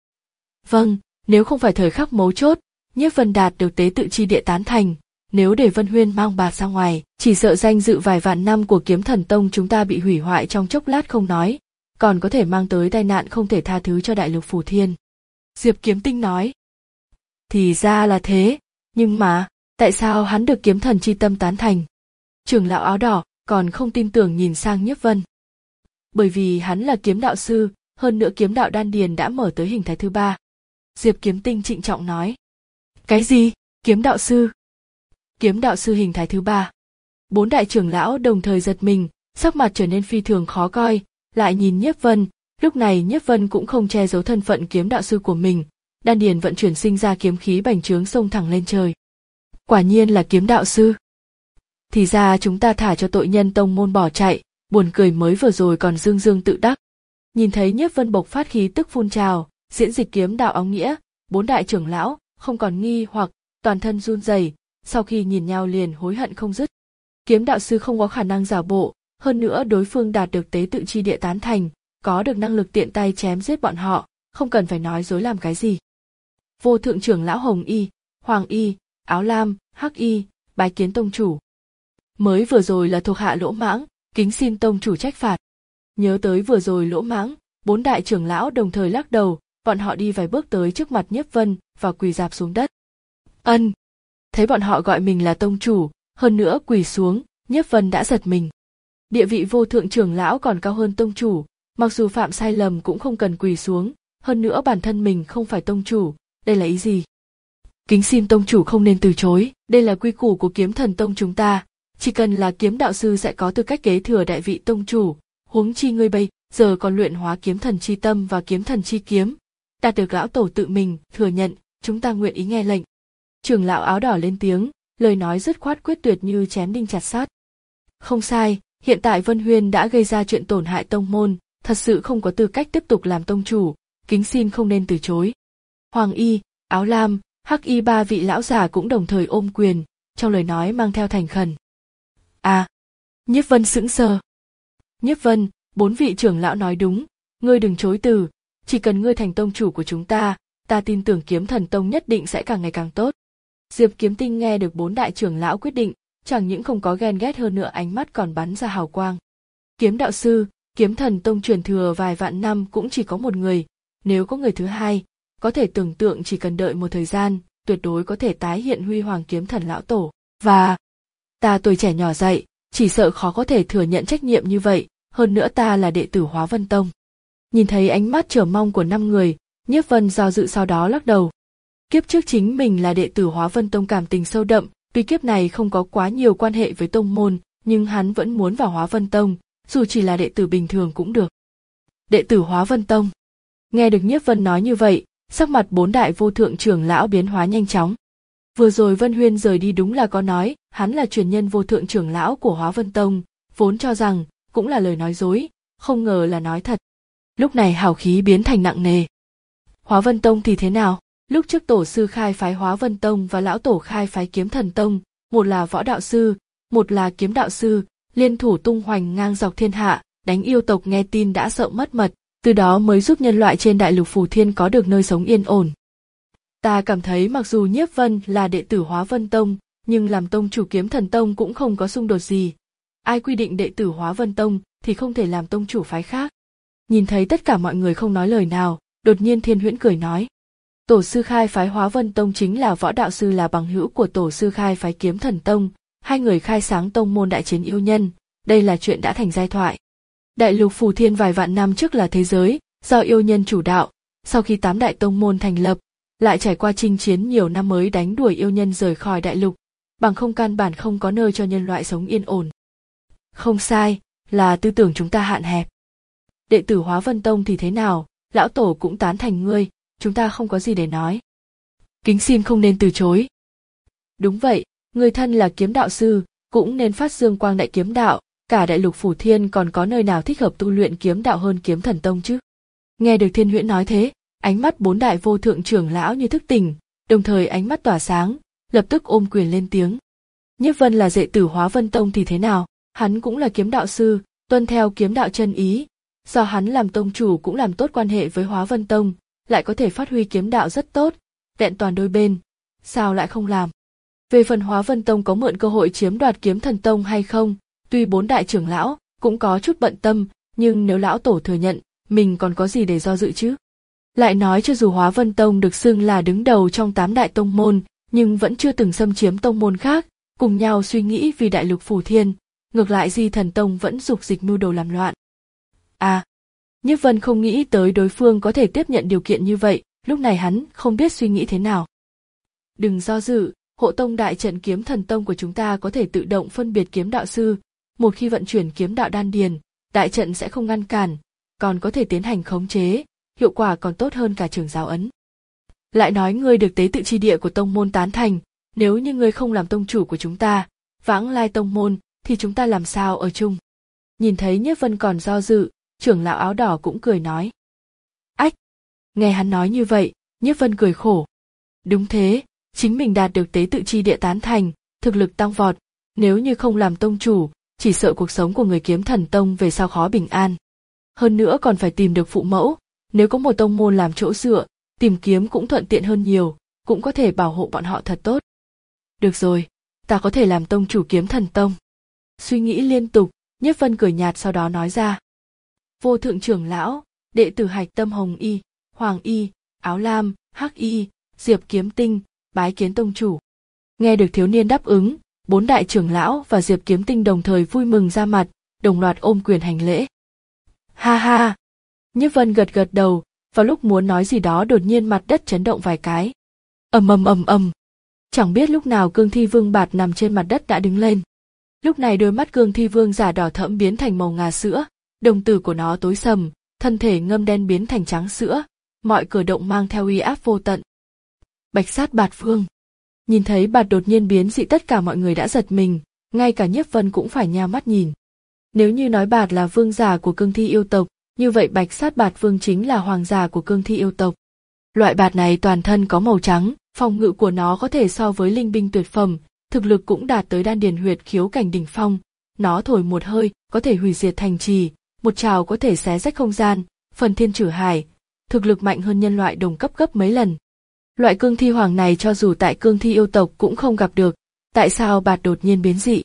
Vâng, nếu không phải thời khắc mấu chốt, Nhiếp Vân đạt được tế tự chi địa tán thành, nếu để Vân Huyên mang bạt ra ngoài, chỉ sợ danh dự vài vạn năm của Kiếm Thần Tông chúng ta bị hủy hoại trong chốc lát không nói, còn có thể mang tới tai nạn không thể tha thứ cho đại lục Phù Thiên. Diệp Kiếm Tinh nói. Thì ra là thế, nhưng mà, tại sao hắn được kiếm thần chi tâm tán thành? Trưởng lão áo đỏ còn không tin tưởng nhìn sang Nhiếp Vân. Bởi vì hắn là kiếm đạo sư, hơn nữa kiếm đạo đan điền đã mở tới hình thái thứ ba. Diệp Kiếm Tinh trịnh trọng nói. Cái gì? Kiếm đạo sư? Kiếm đạo sư hình thái thứ ba. Bốn đại trưởng lão đồng thời giật mình, sắc mặt trở nên phi thường khó coi, lại nhìn Nhiếp Vân, lúc này Nhiếp Vân cũng không che giấu thân phận kiếm đạo sư của mình, đan điền vận chuyển sinh ra kiếm khí bành trướng xông thẳng lên trời. Quả nhiên là kiếm đạo sư. Thì ra chúng ta thả cho tội nhân tông môn bỏ chạy, buồn cười mới vừa rồi còn dương dương tự đắc. Nhìn thấy Nhiếp Vân bộc phát khí tức phun trào, diễn dịch kiếm đạo áo nghĩa, bốn đại trưởng lão không còn nghi hoặc, toàn thân run rẩy, sau khi nhìn nhau liền hối hận không dứt. Kiếm đạo sư không có khả năng giả bộ, hơn nữa đối phương đạt được tế tự chi địa tán thành, có được năng lực tiện tay chém giết bọn họ, không cần phải nói dối làm cái gì. Vô thượng trưởng lão Hồng Y, Hoàng Y, Áo Lam, Hắc Y, bái kiến tông chủ. Mới vừa rồi là thuộc hạ lỗ mãng, kính xin tông chủ trách phạt. Nhớ tới vừa rồi lỗ mãng, bốn đại trưởng lão đồng thời lắc đầu, bọn họ đi vài bước tới trước mặt Nhiếp Vân và quỳ rạp xuống đất. Ân. Thấy bọn họ gọi mình là tông chủ, hơn nữa quỳ xuống, Nhiếp Vân đã giật mình. Địa vị vô thượng trưởng lão còn cao hơn tông chủ, mặc dù phạm sai lầm cũng không cần quỳ xuống, hơn nữa bản thân mình không phải tông chủ, đây là ý gì? Kính xin tông chủ không nên từ chối, đây là quy củ của Kiếm Thần Tông chúng ta, chỉ cần là kiếm đạo sư sẽ có tư cách kế thừa đại vị tông chủ, huống chi ngươi bây giờ còn luyện hóa kiếm thần chi tâm và kiếm thần chi kiếm, đạt được lão tổ tự mình thừa nhận, chúng ta nguyện ý nghe lệnh. Trưởng lão áo đỏ lên tiếng, lời nói dứt khoát quyết tuyệt như chém đinh chặt sắt. Không sai, hiện tại Vân Huyên đã gây ra chuyện tổn hại tông môn, thật sự không có tư cách tiếp tục làm tông chủ, kính xin không nên từ chối. Hoàng Y, Áo Lam, Hắc Y ba vị lão già cũng đồng thời ôm quyền, trong lời nói mang theo thành khẩn. À, Nhiếp Vân sững sờ. Nhiếp Vân, bốn vị trưởng lão nói đúng, ngươi đừng chối từ, chỉ cần ngươi thành tông chủ của chúng ta, ta tin tưởng Kiếm Thần Tông nhất định sẽ càng ngày càng tốt. Diệp Kiếm Tinh nghe được bốn đại trưởng lão quyết định, chẳng những không có ghen ghét hơn nữa, ánh mắt còn bắn ra hào quang. Kiếm đạo sư, Kiếm Thần Tông truyền thừa vài vạn năm cũng chỉ có một người, nếu có người thứ hai, có thể tưởng tượng chỉ cần đợi một thời gian, tuyệt đối có thể tái hiện huy hoàng Kiếm Thần lão tổ. Và ta tuổi trẻ nhỏ dậy, chỉ sợ khó có thể thừa nhận trách nhiệm như vậy, hơn nữa ta là đệ tử Hóa Vân Tông. Nhìn thấy ánh mắt chờ mong của năm người, Nhiếp Vân do dự sau đó lắc đầu. Kiếp trước chính mình là đệ tử Hóa Vân Tông cảm tình sâu đậm, tuy kiếp này không có quá nhiều quan hệ với tông môn, nhưng hắn vẫn muốn vào Hóa Vân Tông, dù chỉ là đệ tử bình thường cũng được. Đệ tử Hóa Vân Tông. Nghe được Nhiếp Vân nói như vậy, sắc mặt bốn đại vô thượng trưởng lão biến hóa nhanh chóng. Vừa rồi Vân Huyên rời đi đúng là có nói, hắn là truyền nhân vô thượng trưởng lão của Hóa Vân Tông, vốn cho rằng cũng là lời nói dối, không ngờ là nói thật. Lúc này hào khí biến thành nặng nề. Hóa Vân Tông thì thế nào? Lúc trước tổ sư khai phái Hóa Vân Tông và lão tổ khai phái Kiếm Thần Tông, một là võ đạo sư, một là kiếm đạo sư, liên thủ tung hoành ngang dọc thiên hạ, đánh yêu tộc nghe tin đã sợ mất mật, từ đó mới giúp nhân loại trên đại lục Phù Thiên có được nơi sống yên ổn. Ta cảm thấy mặc dù Nhiếp Vân là đệ tử Hóa Vân Tông, nhưng làm tông chủ Kiếm Thần Tông cũng không có xung đột gì. Ai quy định đệ tử Hóa Vân Tông thì không thể làm tông chủ phái khác. Nhìn thấy tất cả mọi người không nói lời nào, đột nhiên Thiên Huyễn cười nói. Tổ sư khai phái Hóa Vân Tông chính là võ đạo sư là bằng hữu của tổ sư khai phái Kiếm Thần Tông, hai người khai sáng tông môn đại chiến yêu nhân, đây là chuyện đã thành giai thoại. Đại lục Phù Thiên vài vạn năm trước là thế giới, do yêu nhân chủ đạo, sau khi tám đại tông môn thành lập, lại trải qua chinh chiến nhiều năm mới đánh đuổi yêu nhân rời khỏi đại lục, bằng không căn bản không có nơi cho nhân loại sống yên ổn. Không sai, là tư tưởng chúng ta hạn hẹp. Đệ tử Hóa Vân Tông thì thế nào, lão tổ cũng tán thành ngươi, chúng ta không có gì để nói. Kính xin không nên từ chối. Đúng vậy, người thân là kiếm đạo sư, cũng nên phát dương quang đại kiếm đạo, cả đại lục Phù Thiên còn có nơi nào thích hợp tu luyện kiếm đạo hơn Kiếm Thần Tông chứ? Nghe được Thiên Huyễn nói thế, ánh mắt bốn đại vô thượng trưởng lão như thức tỉnh, đồng thời ánh mắt tỏa sáng, lập tức ôm quyền lên tiếng. Nhiếp Vân là đệ tử Hóa Vân Tông thì thế nào, hắn cũng là kiếm đạo sư, tuân theo kiếm đạo chân ý, do hắn làm tông chủ cũng làm tốt quan hệ với Hóa Vân Tông, lại có thể phát huy kiếm đạo rất tốt, vẹn toàn đôi bên, sao lại không làm? Về phần Hóa Vân Tông có mượn cơ hội chiếm đoạt Kiếm Thần Tông hay không, tuy bốn đại trưởng lão cũng có chút bận tâm, nhưng nếu lão tổ thừa nhận, mình còn có gì để do dự chứ? Lại nói cho dù Hóa Vân Tông được xưng là đứng đầu trong tám đại tông môn, nhưng vẫn chưa từng xâm chiếm tông môn khác, cùng nhau suy nghĩ vì đại lục Phù Thiên, ngược lại Di Thần Tông vẫn dục dịch mưu đồ làm loạn. À, Nhiếp Vân không nghĩ tới đối phương có thể tiếp nhận điều kiện như vậy, lúc này hắn không biết suy nghĩ thế nào. Đừng do dự, hộ tông đại trận Kiếm Thần Tông của chúng ta có thể tự động phân biệt kiếm đạo sư, một khi vận chuyển kiếm đạo đan điền, đại trận sẽ không ngăn cản, còn có thể tiến hành khống chế, hiệu quả còn tốt hơn cả trường giáo ấn. Lại nói ngươi được tế tự chi địa của tông môn tán thành, nếu như ngươi không làm tông chủ của chúng ta, vãng lai tông môn, thì chúng ta làm sao ở chung? Nhìn thấy Nhiếp Vân còn do dự, trưởng lão áo đỏ cũng cười nói. Ách! Nghe hắn nói như vậy, Nhiếp Vân cười khổ. Đúng thế, chính mình đạt được tế tự chi địa tán thành, thực lực tăng vọt, nếu như không làm tông chủ, chỉ sợ cuộc sống của người Kiếm Thần Tông về sau khó bình an. Hơn nữa còn phải tìm được phụ mẫu, nếu có một tông môn làm chỗ dựa, tìm kiếm cũng thuận tiện hơn nhiều, cũng có thể bảo hộ bọn họ thật tốt. Được rồi, ta có thể làm tông chủ Kiếm Thần Tông. Suy nghĩ liên tục, Nhiếp Vân cười nhạt sau đó nói ra. Vô thượng trưởng lão, đệ tử Hạch Tâm Hồng Y, Hoàng Y, Áo Lam, Hắc Y, Diệp Kiếm Tinh, bái kiến tông chủ. Nghe được thiếu niên đáp ứng, bốn đại trưởng lão và Diệp Kiếm Tinh đồng thời vui mừng ra mặt, đồng loạt ôm quyền hành lễ. Ha ha! Nhiếp Vân gật gật đầu, vào lúc muốn nói gì đó đột nhiên mặt đất chấn động vài cái. Ầm ầm ầm ầm. Chẳng biết lúc nào Cương Thi Vương Bạt nằm trên mặt đất đã đứng lên. Lúc này đôi mắt Cương Thi Vương giả đỏ thẫm biến thành màu ngà sữa, đồng tử của nó tối sầm, thân thể ngâm đen biến thành trắng sữa, mọi cử động mang theo uy áp vô tận. Bạch Sát Bạt Vương. Nhìn thấy Bạt đột nhiên biến dị tất cả mọi người đã giật mình, ngay cả Nhiếp Vân cũng phải nheo mắt nhìn. Nếu như nói Bạt là vương giả của cương thi yêu tộc, như vậy Bạch Sát Bạt Vương chính là hoàng giả của cương thi yêu tộc. Loại bạt này toàn thân có màu trắng, phòng ngự của nó có thể so với linh binh tuyệt phẩm, thực lực cũng đạt tới đan điền huyệt khiếu cảnh đỉnh phong. Nó thổi một hơi có thể hủy diệt thành trì, một trào có thể xé rách không gian, phần thiên trừ hải, thực lực mạnh hơn nhân loại đồng cấp gấp mấy lần. Loại cương thi hoàng này cho dù tại cương thi yêu tộc cũng không gặp được. Tại sao bạt đột nhiên biến dị?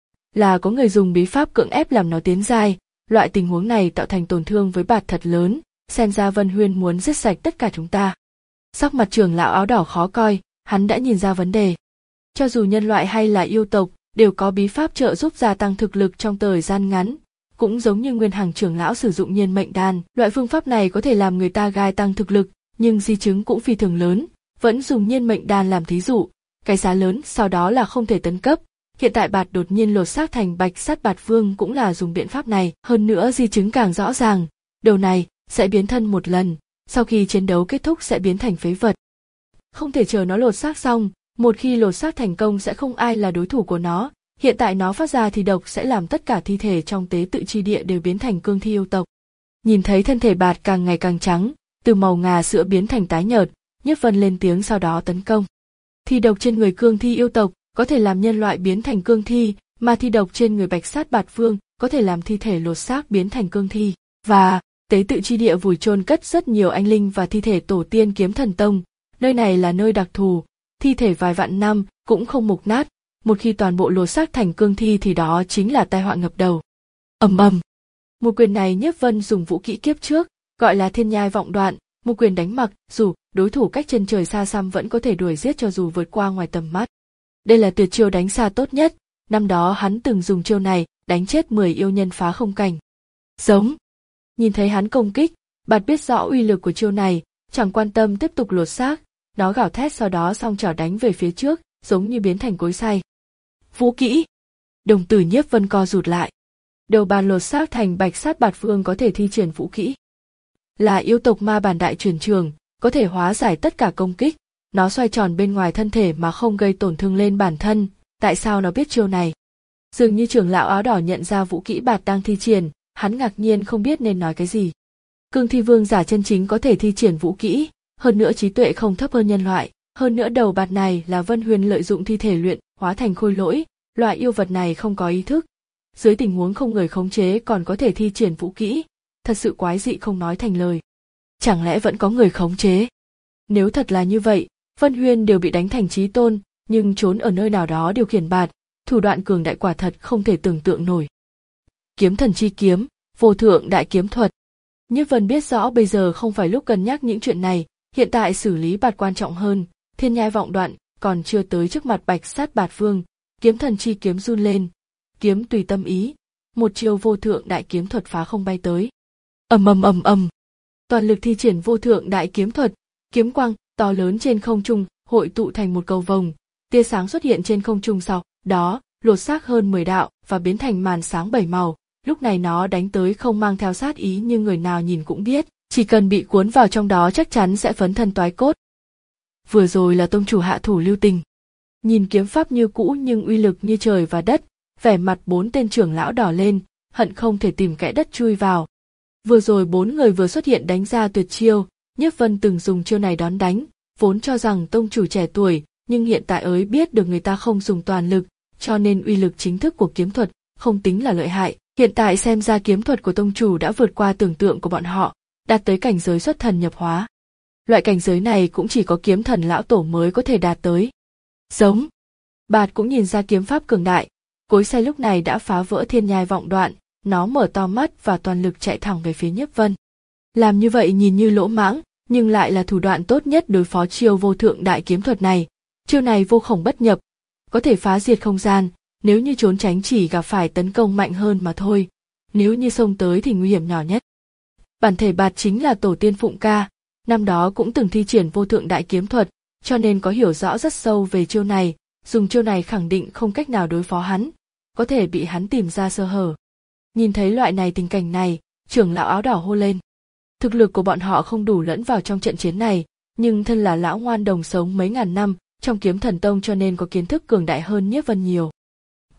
Là có người dùng bí pháp cưỡng ép làm nó tiến giai. Loại tình huống này tạo thành tổn thương với bạt thật lớn, xem ra Vân Huyên muốn giết sạch tất cả chúng ta. Sắc mặt trưởng lão áo đỏ khó coi, hắn đã nhìn ra vấn đề. Cho dù nhân loại hay là yêu tộc, đều có bí pháp trợ giúp gia tăng thực lực trong thời gian ngắn, cũng giống như Nguyên Hằng trưởng lão sử dụng nhiên mệnh đan. Loại phương pháp này có thể làm người ta gai tăng thực lực, nhưng di chứng cũng phi thường lớn, vẫn dùng nhiên mệnh đan làm thí dụ. Cái giá lớn sau đó là không thể tấn cấp. Hiện tại bạt đột nhiên lột xác thành Bạch Sát Bạt Vương cũng là dùng biện pháp này, hơn nữa di chứng càng rõ ràng, đầu này sẽ biến thân một lần, sau khi chiến đấu kết thúc sẽ biến thành phế vật. Không thể chờ nó lột xác xong, một khi lột xác thành công sẽ không ai là đối thủ của nó, hiện tại nó phát ra thì độc sẽ làm tất cả thi thể trong tế tự chi địa đều biến thành cương thi yêu tộc. Nhìn thấy thân thể bạt càng ngày càng trắng, từ màu ngà sữa biến thành tái nhợt, Nhiếp Vân lên tiếng sau đó tấn công. Thi độc trên người cương thi yêu tộc có thể làm nhân loại biến thành cương thi, mà thi độc trên người Bạch Sát Bạt Vương có thể làm thi thể lột xác biến thành cương thi. Và tế tự chi địa vùi chôn cất rất nhiều anh linh và thi thể tổ tiên Kiếm Thần Tông. Nơi này là nơi đặc thù, thi thể vài vạn năm cũng không mục nát. Một khi toàn bộ lột xác thành cương thi thì đó chính là tai họa ngập đầu. Ầm ầm. Một quyền này Nhiếp Vân dùng vũ kỹ kiếp trước, gọi là Thiên Nhai Vọng Đoạn, một quyền đánh mặc, dù đối thủ cách chân trời xa xăm vẫn có thể đuổi giết cho dù vượt qua ngoài tầm mắt. Đây là tuyệt chiêu đánh xa tốt nhất, năm đó hắn từng dùng chiêu này đánh chết mười yêu nhân phá không cảnh. Giống. Nhìn thấy hắn công kích, bạt biết rõ uy lực của chiêu này, chẳng quan tâm tiếp tục lột xác, nó gào thét sau đó song chảo đánh về phía trước, giống như biến thành cối xay. Vũ kỹ. Đồng tử Nhiếp Vân co rụt lại. Đầu bàn lột xác thành Bạch Sát Bạt Vương có thể thi triển vũ kỹ. Là yêu tộc ma bản đại truyền trường, có thể hóa giải tất cả công kích. Nó xoay tròn bên ngoài thân thể mà không gây tổn thương lên bản thân. Tại sao nó biết chiêu này? Dường như trưởng lão áo đỏ nhận ra vũ kỹ bạt đang thi triển, hắn ngạc nhiên không biết nên nói cái gì. Cương thi vương giả chân chính có thể thi triển vũ kỹ, hơn nữa trí tuệ không thấp hơn nhân loại, hơn nữa đầu bạt này là Vân Huyền lợi dụng thi thể luyện hóa thành khôi lỗi, loại yêu vật này không có ý thức. Dưới tình huống không người khống chế còn có thể thi triển vũ kỹ, thật sự quái dị không nói thành lời. Chẳng lẽ vẫn có người khống chế? Nếu thật là như vậy, Vân Huyên đều bị đánh thành chí tôn, nhưng trốn ở nơi nào đó điều khiển bạt, thủ đoạn cường đại quả thật không thể tưởng tượng nổi. Kiếm thần chi kiếm, vô thượng đại kiếm thuật. Nhiếp Vân biết rõ bây giờ không phải lúc cân nhắc những chuyện này, hiện tại xử lý bạt quan trọng hơn. Thiên Nhai Vọng Đoạn còn chưa tới trước mặt Bạch Sát Bạt Vương, kiếm thần chi kiếm run lên, kiếm tùy tâm ý, một chiêu vô thượng đại kiếm thuật phá không bay tới. Ầm ầm ầm ầm, toàn lực thi triển vô thượng đại kiếm thuật, kiếm quang to lớn trên không trung hội tụ thành một cầu vồng, tia sáng xuất hiện trên không trung sau đó lột xác hơn mười đạo và biến thành màn sáng bảy màu. Lúc này nó đánh tới không mang theo sát ý nhưng người nào nhìn cũng biết, chỉ cần bị cuốn vào trong đó chắc chắn sẽ phấn thân toái cốt. Vừa rồi là tông chủ hạ thủ lưu tình. Nhìn kiếm pháp như cũ nhưng uy lực như trời và đất, vẻ mặt bốn tên trưởng lão đỏ lên, hận không thể tìm kẽ đất chui vào. Vừa rồi bốn người vừa xuất hiện đánh ra tuyệt chiêu, Nhiếp Vân từng dùng chiêu này đón đánh, vốn cho rằng tông chủ trẻ tuổi, nhưng hiện tại ấy biết được người ta không dùng toàn lực, cho nên uy lực chính thức của kiếm thuật không tính là lợi hại. Hiện tại xem ra kiếm thuật của tông chủ đã vượt qua tưởng tượng của bọn họ, đạt tới cảnh giới xuất thần nhập hóa. Loại cảnh giới này cũng chỉ có kiếm thần lão tổ mới có thể đạt tới. Giống. Bạt cũng nhìn ra kiếm pháp cường đại, cối xay lúc này đã phá vỡ Thiên Nhai Vọng Đoạn, nó mở to mắt và toàn lực chạy thẳng về phía Nhiếp Vân. Làm như vậy nhìn như lỗ mãng, nhưng lại là thủ đoạn tốt nhất đối phó chiêu vô thượng đại kiếm thuật này. Chiêu này vô khổng bất nhập, có thể phá diệt không gian, nếu như trốn tránh chỉ gặp phải tấn công mạnh hơn mà thôi, nếu như xông tới thì nguy hiểm nhỏ nhất. Bản thể Bạt chính là tổ tiên Phụng Ca, năm đó cũng từng thi triển vô thượng đại kiếm thuật, cho nên có hiểu rõ rất sâu về chiêu này, dùng chiêu này khẳng định không cách nào đối phó hắn, có thể bị hắn tìm ra sơ hở. Nhìn thấy loại này tình cảnh này, trưởng lão áo đỏ hô lên. Thực lực của bọn họ không đủ lẫn vào trong trận chiến này, nhưng thân là lão ngoan đồng sống mấy ngàn năm trong Kiếm Thần Tông cho nên có kiến thức cường đại hơn Nhiếp Vân nhiều.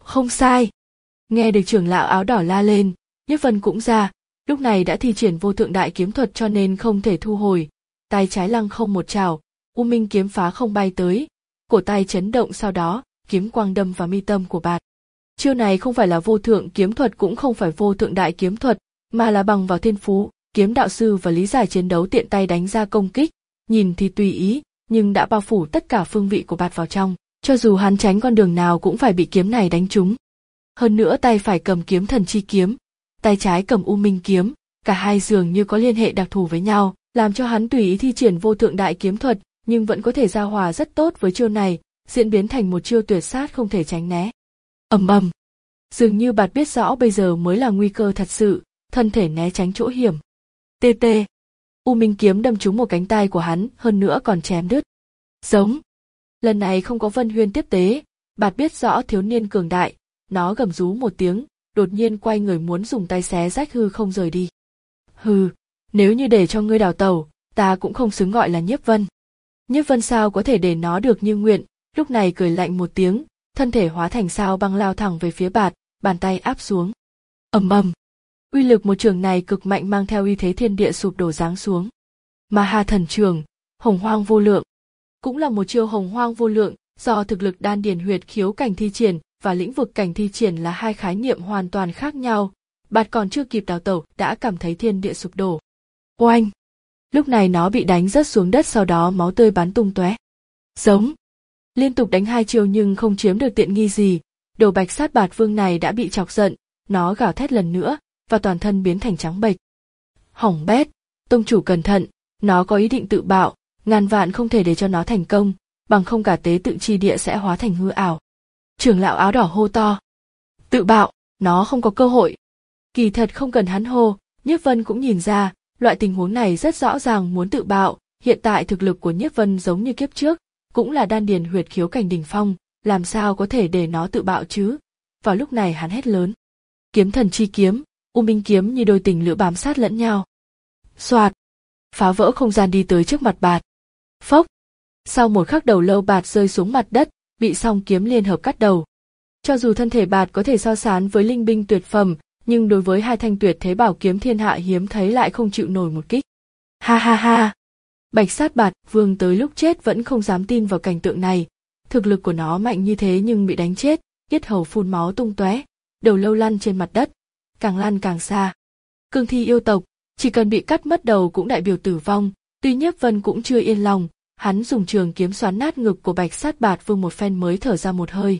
Không sai. Nghe được trưởng lão áo đỏ la lên, Nhiếp Vân cũng ra, lúc này đã thi triển vô thượng đại kiếm thuật cho nên không thể thu hồi, tay trái lăng không một trảo, U Minh kiếm phá không bay tới, cổ tay chấn động, sau đó kiếm quang đâm vào mi tâm của Bạt. Chiêu này không phải là vô thượng kiếm thuật, cũng không phải vô thượng đại kiếm thuật, mà là bằng vào thiên phú, kiếm đạo sư và lý giải chiến đấu tiện tay đánh ra công kích, nhìn thì tùy ý, nhưng đã bao phủ tất cả phương vị của Bạt vào trong, cho dù hắn tránh con đường nào cũng phải bị kiếm này đánh trúng. Hơn nữa tay phải cầm kiếm thần chi kiếm, tay trái cầm U Minh kiếm, cả hai dường như có liên hệ đặc thù với nhau, làm cho hắn tùy ý thi triển vô thượng đại kiếm thuật, nhưng vẫn có thể giao hòa rất tốt với chiêu này, diễn biến thành một chiêu tuyệt sát không thể tránh né. Ầm ầm. Dường như Bạt biết rõ bây giờ mới là nguy cơ thật sự, thân thể né tránh chỗ hiểm. Tê tê. U Minh kiếm đâm trúng một cánh tay của hắn, hơn nữa còn chém đứt. Giống. Lần này không có Vân Huyên tiếp tế, Bạt biết rõ thiếu niên cường đại, nó gầm rú một tiếng, đột nhiên quay người muốn dùng tay xé rách hư không rời đi. Hừ, nếu như để cho ngươi đào tẩu, ta cũng không xứng gọi là Nhiếp Vân. Nhiếp Vân sao có thể để nó được như nguyện, lúc này cười lạnh một tiếng, thân thể hóa thành sao băng lao thẳng về phía Bạt, bàn tay áp xuống. Ầm ầm. Uy lực một trường này cực mạnh, mang theo uy thế thiên địa sụp đổ giáng xuống. Ma Ha Thần Trường, Hồng Hoang Vô Lượng, cũng là một chiêu Hồng Hoang Vô Lượng, do thực lực đan điền huyệt khiếu cảnh thi triển và lĩnh vực cảnh thi triển là hai khái niệm hoàn toàn khác nhau. Bạt còn chưa kịp đào tẩu đã cảm thấy thiên địa sụp đổ. Oanh! Lúc này nó bị đánh rớt xuống đất, sau đó máu tươi bắn tung tóe. Giống! Liên tục đánh hai chiêu nhưng không chiếm được tiện nghi gì, đầu Bạch Sát Bạt Vương này đã bị chọc giận, nó gào thét lần nữa và toàn thân biến thành trắng bệch. Hỏng bét, tông chủ cẩn thận, nó có ý định tự bạo, ngàn vạn không thể để cho nó thành công, bằng không cả tế tự chi địa sẽ hóa thành hư ảo. Trưởng lão áo đỏ hô to. Tự bạo, nó không có cơ hội. Kỳ thật không cần hắn hô, Nhiếp Vân cũng nhìn ra, loại tình huống này rất rõ ràng muốn tự bạo, hiện tại thực lực của Nhiếp Vân giống như kiếp trước, cũng là đan điền huyệt khiếu cảnh đỉnh phong, làm sao có thể để nó tự bạo chứ? Vào lúc này hắn hét lớn. Kiếm thần chi kiếm, U Minh kiếm như đôi tình lữ bám sát lẫn nhau. Xoạt, phá vỡ không gian đi tới trước mặt Bạt. Phốc, sau một khắc đầu lâu Bạt rơi xuống mặt đất, bị song kiếm liên hợp cắt đầu. Cho dù thân thể Bạt có thể so sánh với linh binh tuyệt phẩm, nhưng đối với hai thanh tuyệt thế bảo kiếm thiên hạ hiếm thấy lại không chịu nổi một kích. Ha ha ha! Bạch Sát Bạt Vương tới lúc chết vẫn không dám tin vào cảnh tượng này. Thực lực của nó mạnh như thế nhưng bị đánh chết, yết hầu phun máu tung tóe, đầu lâu lăn trên mặt đất, càng lăn càng xa. Cương thi yêu tộc, chỉ cần bị cắt mất đầu cũng đại biểu tử vong, tuy Nhiếp Vân cũng chưa yên lòng, hắn dùng trường kiếm xoắn nát ngực của Bạch Sát Bạt Vương một phen mới thở ra một hơi.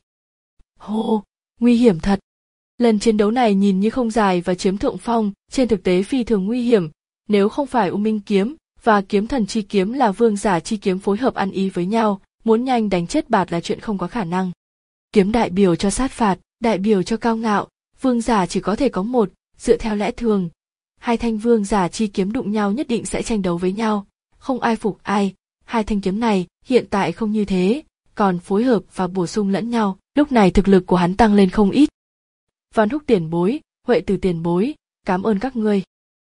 Hô, nguy hiểm thật. Lần chiến đấu này nhìn như không dài và chiếm thượng phong, trên thực tế phi thường nguy hiểm, nếu không phải U Minh kiếm và kiếm thần chi kiếm là vương giả chi kiếm phối hợp ăn ý với nhau, muốn nhanh đánh chết Bạt là chuyện không có khả năng. Kiếm đại biểu cho sát phạt, đại biểu cho cao ngạo, vương giả chỉ có thể có một, dựa theo lẽ thường. Hai thanh vương giả chi kiếm đụng nhau nhất định sẽ tranh đấu với nhau, không ai phục ai. Hai thanh kiếm này hiện tại không như thế, còn phối hợp và bổ sung lẫn nhau, lúc này thực lực của hắn tăng lên không ít. Văn Húc tiền bối, Huệ Từ tiền bối, cảm ơn các ngươi.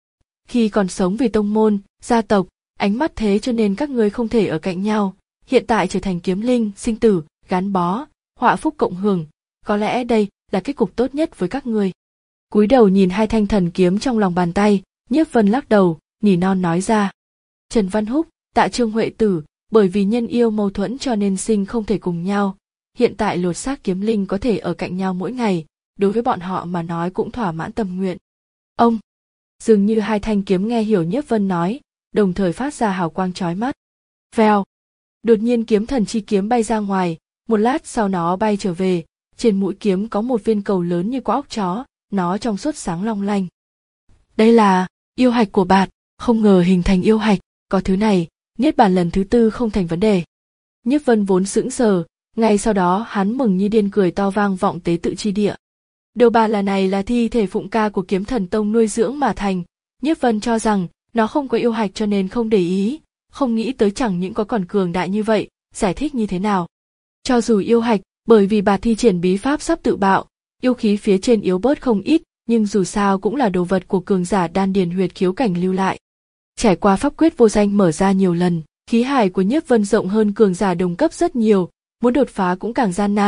Khi còn sống vì tông môn, gia tộc, ánh mắt thế cho nên các ngươi không thể ở cạnh nhau, hiện tại trở thành kiếm linh, sinh tử, gắn bó, họa phúc cộng hưởng, có lẽ đây là kết cục tốt nhất với các ngươi. Cúi đầu nhìn hai thanh thần kiếm trong lòng bàn tay, Nhiếp Vân lắc đầu, nỉ non nói ra. Trần Văn Húc, Tạ Trương Huệ Tử, bởi vì nhân yêu mâu thuẫn cho nên sinh không thể cùng nhau, hiện tại lột xác kiếm linh có thể ở cạnh nhau mỗi ngày, đối với bọn họ mà nói cũng thỏa mãn tâm nguyện. Ông, dường như hai thanh kiếm nghe hiểu Nhiếp Vân nói, đồng thời phát ra hào quang chói mắt. Vèo, đột nhiên kiếm thần chi kiếm bay ra ngoài, một lát sau nó bay trở về, trên mũi kiếm có một viên cầu lớn như quả óc chó, nó trong suốt sáng long lanh. Đây là yêu hạch của Bạt, không ngờ hình thành yêu hạch, có thứ này, niết bàn lần thứ tư không thành vấn đề. Nhiếp Vân vốn sững sờ, ngay sau đó hắn mừng như điên, cười to vang vọng tế tự chi địa. Đầu bà là này là thi thể phụng ca của Kiếm Thần Tông nuôi dưỡng mà thành, Nhiếp Vân cho rằng nó không có yêu hạch cho nên không để ý, không nghĩ tới chẳng những có còn cường đại như vậy, giải thích như thế nào. Cho dù yêu hạch, bởi vì bà thi triển bí pháp sắp tự bạo, yêu khí phía trên yếu bớt không ít, nhưng dù sao cũng là đồ vật của cường giả đan điền huyệt khiếu cảnh lưu lại. Trải qua pháp quyết vô danh mở ra nhiều lần, khí hải của Nhiếp Vân rộng hơn cường giả đồng cấp rất nhiều, muốn đột phá cũng càng gian nan,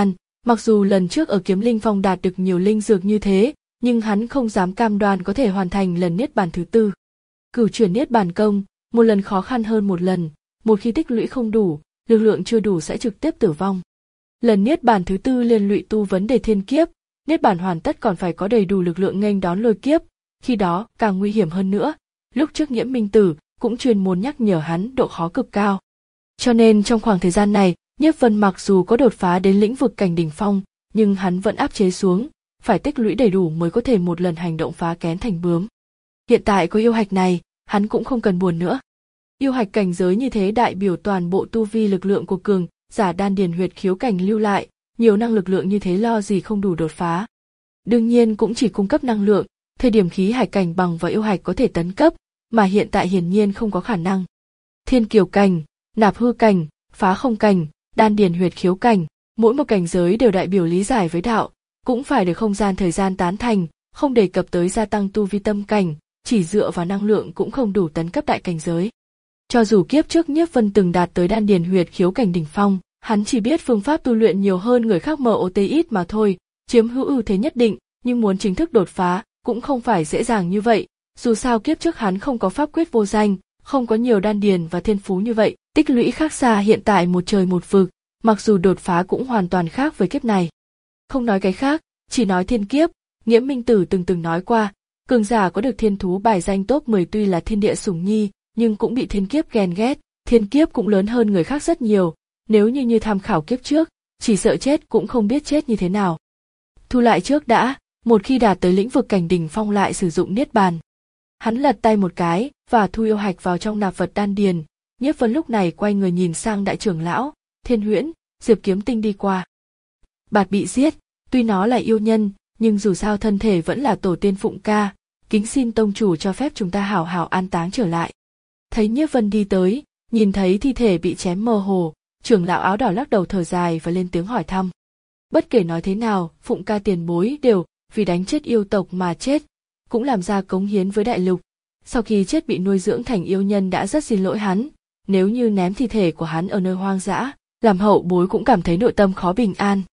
Mặc dù lần trước ở Kiếm Linh Phong đạt được nhiều linh dược như thế, nhưng hắn không dám cam đoan có thể hoàn thành lần niết bàn thứ tư. Cửu chuyển niết bàn công, một lần khó khăn hơn một lần, một khi tích lũy không đủ, lực lượng chưa đủ sẽ trực tiếp tử vong. Lần niết bàn thứ tư liên lụy tu vấn đề thiên kiếp, niết bàn hoàn tất còn phải có đầy đủ lực lượng nghênh đón lôi kiếp, khi đó càng nguy hiểm hơn nữa. Lúc trước Nhiễm Minh Tử cũng chuyên muốn nhắc nhở hắn độ khó cực cao. Cho nên trong khoảng thời gian này, Nhiếp Vân mặc dù có đột phá đến lĩnh vực cảnh đỉnh phong, nhưng hắn vẫn áp chế xuống, phải tích lũy đầy đủ mới có thể một lần hành động phá kén thành bướm. Hiện tại có yêu hạch này, hắn cũng không cần buồn nữa. Yêu hạch cảnh giới như thế đại biểu toàn bộ tu vi lực lượng của cường giả đan điền huyệt khiếu cảnh lưu lại, nhiều năng lực lượng như thế lo gì không đủ đột phá. Đương nhiên cũng chỉ cung cấp năng lượng, thời điểm khí hải cảnh bằng và yêu hạch có thể tấn cấp, mà hiện tại hiển nhiên không có khả năng. Thiên kiều cảnh, nạp hư cảnh, phá không cảnh, đan điền huyệt khiếu cảnh, mỗi một cảnh giới đều đại biểu lý giải với đạo, cũng phải được không gian thời gian tán thành, không đề cập tới gia tăng tu vi tâm cảnh, chỉ dựa vào năng lượng cũng không đủ tấn cấp đại cảnh giới. Cho dù kiếp trước Nhiếp Vân từng đạt tới đan điền huyệt khiếu cảnh đỉnh phong, hắn chỉ biết phương pháp tu luyện nhiều hơn người khác một ít mà thôi, chiếm hữu ưu thế nhất định, nhưng muốn chính thức đột phá cũng không phải dễ dàng như vậy, dù sao kiếp trước hắn không có pháp quyết vô danh, không có nhiều đan điền và thiên phú như vậy, tích lũy khác xa hiện tại một trời một vực, mặc dù đột phá cũng hoàn toàn khác với kiếp này. Không nói cái khác, chỉ nói thiên kiếp, Nghiễm Minh Tử từng từng nói qua, cường giả có được thiên thú bài danh top mười tuy là thiên địa sủng nhi, nhưng cũng bị thiên kiếp ghen ghét, thiên kiếp cũng lớn hơn người khác rất nhiều, nếu như như tham khảo kiếp trước, chỉ sợ chết cũng không biết chết như thế nào. Thu lại trước đã, một khi đạt tới lĩnh vực cảnh đỉnh phong lại sử dụng niết bàn. Hắn lật tay một cái và thu yêu hạch vào trong nạp vật đan điền. Nhiếp Vân lúc này quay người nhìn sang đại trưởng lão, Thiên Huyễn, Diệp Kiếm Tinh đi qua. Bạt bị giết, tuy nó là yêu nhân, nhưng dù sao thân thể vẫn là tổ tiên Phụng Ca, kính xin tông chủ cho phép chúng ta hảo hảo an táng trở lại. Thấy Nhiếp Vân đi tới, nhìn thấy thi thể bị chém mơ hồ, trưởng lão áo đỏ lắc đầu thở dài và lên tiếng hỏi thăm. Bất kể nói thế nào, Phụng Ca tiền bối đều vì đánh chết yêu tộc mà chết, cũng làm ra cống hiến với đại lục. Sau khi chết bị nuôi dưỡng thành yêu nhân đã rất xin lỗi hắn, nếu như ném thi thể của hắn ở nơi hoang dã, làm hậu bối cũng cảm thấy nội tâm khó bình an.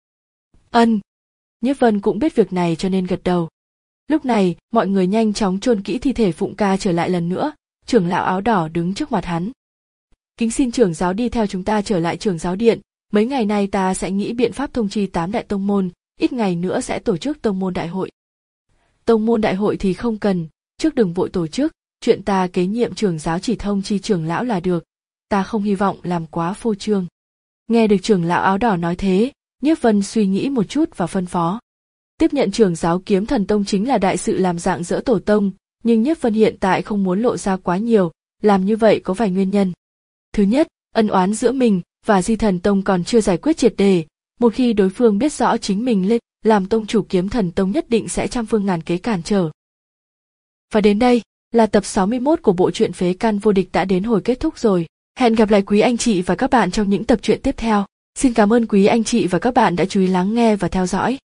Ân. Nhiếp Vân cũng biết việc này cho nên gật đầu. Lúc này, mọi người nhanh chóng chôn kỹ thi thể Phụng Ca trở lại lần nữa, trưởng lão áo đỏ đứng trước mặt hắn. Kính xin trưởng giáo đi theo chúng ta trở lại trưởng giáo điện, mấy ngày nay ta sẽ nghĩ biện pháp thông chi tám đại tông môn, ít ngày nữa sẽ tổ chức tông môn đại hội. Tông môn đại hội thì không cần, trước đừng vội tổ chức, chuyện ta kế nhiệm trưởng giáo chỉ thông chi trưởng lão là được, ta không hy vọng làm quá phô trương. Nghe được trưởng lão áo đỏ nói thế, Nhiếp Vân suy nghĩ một chút và phân phó. Tiếp nhận trưởng giáo Kiếm Thần Tông chính là đại sự làm rạng rỡ tổ tông, nhưng Nhiếp Vân hiện tại không muốn lộ ra quá nhiều, làm như vậy có vài nguyên nhân. Thứ nhất, ân oán giữa mình và Di Thần Tông còn chưa giải quyết triệt đề, một khi đối phương biết rõ chính mình lên làm tông chủ Kiếm Thần Tông nhất định sẽ trăm phương ngàn kế cản trở. Và đến đây là tập sáu mươi mốt của bộ truyện Phế Căn Vô Địch đã đến hồi kết thúc rồi. Hẹn gặp lại quý anh chị và các bạn trong những tập truyện tiếp theo. Xin cảm ơn quý anh chị và các bạn đã chú ý lắng nghe và theo dõi.